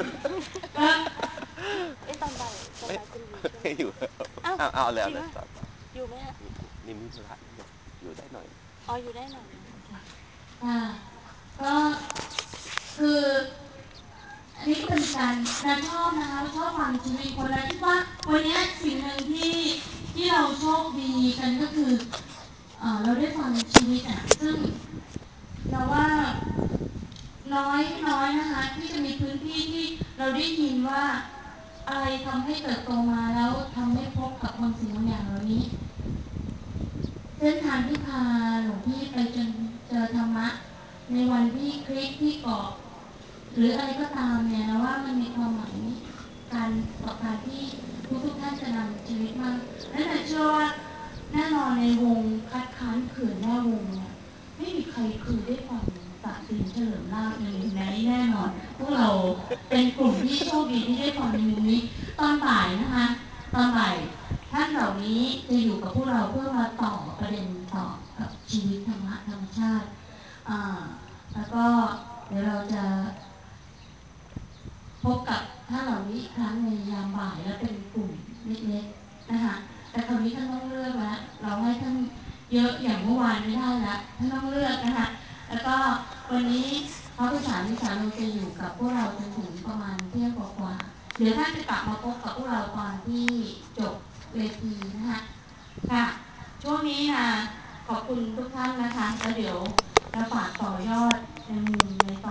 เอ้ยตอนบ่ายตอนบ่ายคุณอยู่ใช่ไหมไม่อยู่อ้าวเอาเอาเลยจริเอางเลยปะต่อต่ออยู่ไหมฮะนี่มีธุระอยู่ได้หน่อยอ๋ออยู่ได้หน่อยอ่าก็คืออันนี้เป็นการนาชอบนะคะชอบฟังชีวิตคนและคิดว่าวันนี้สิ่งหนึ่งที่ที่เราโชคดีกันก็คือเอ่อเราได้ฟังชีวิตอ่ะซึ่งเราว่าน้อยน้อยนะคะที่จะมีพื้นที่ที่เราได้ยินว่าอะไรทำให้เติบโตมาแล้วทำให้พบกับบางสิ่งบางอย่างเหล่านี้เส้นทางที่พาหลวงพี่ไปจนเจอธรรมะในวันที่คลิกที่เกาะหรืออะไรก็ตามเนี่ยนะว่ามันมีความหมายการต่อการที่ทุกทุกท่านจะนำชีวิตมาและแต่เชื่อว่าแน่นอนในวงคัดค้านเขื่อนแม่วงเนี่ยไม่มีใครเคยได้ฟังตัดสินเฉลิมลาภในมุมนี้แน่นอนพวกเราเป็นกลุ่มที่โชคดีที่ได้ฟังในมุมนี้ตอนบ่ายนะคะตอนบ่ายท่านเหล่านี้จะอยู่กับพวกเราเพื่อมาต่อประเด็นต่อกับชีวิตธรรมะธรรมชาติอ่าแล้วก็เดี๋ยวเราจะพบกับท่านเหล่านี้อีกครั้งในยามบ่ายและเป็นกลุ่มเล็กๆนะคะแต่คราวนี้ท่านต้องเลือกแล้วเราให้ท่านเยอะอย่างเมื่อวานไม่ได้ละท่านต้องเลือกนะคะแล้วก็วันนี้พระผู้สานวิสาโลจะอยู่กับพวกเราจนถึงประมาณเที่ยงกว่าๆเดี๋ยวท่านจะกลับมาพบกับพวกเราตอนที่จบเวทีนะคะค่ะช่วงนี้นะขอบคุณทุกท่านนะคะแล้วเดี๋ยวจะฝากต่อยอดในมุมในตอน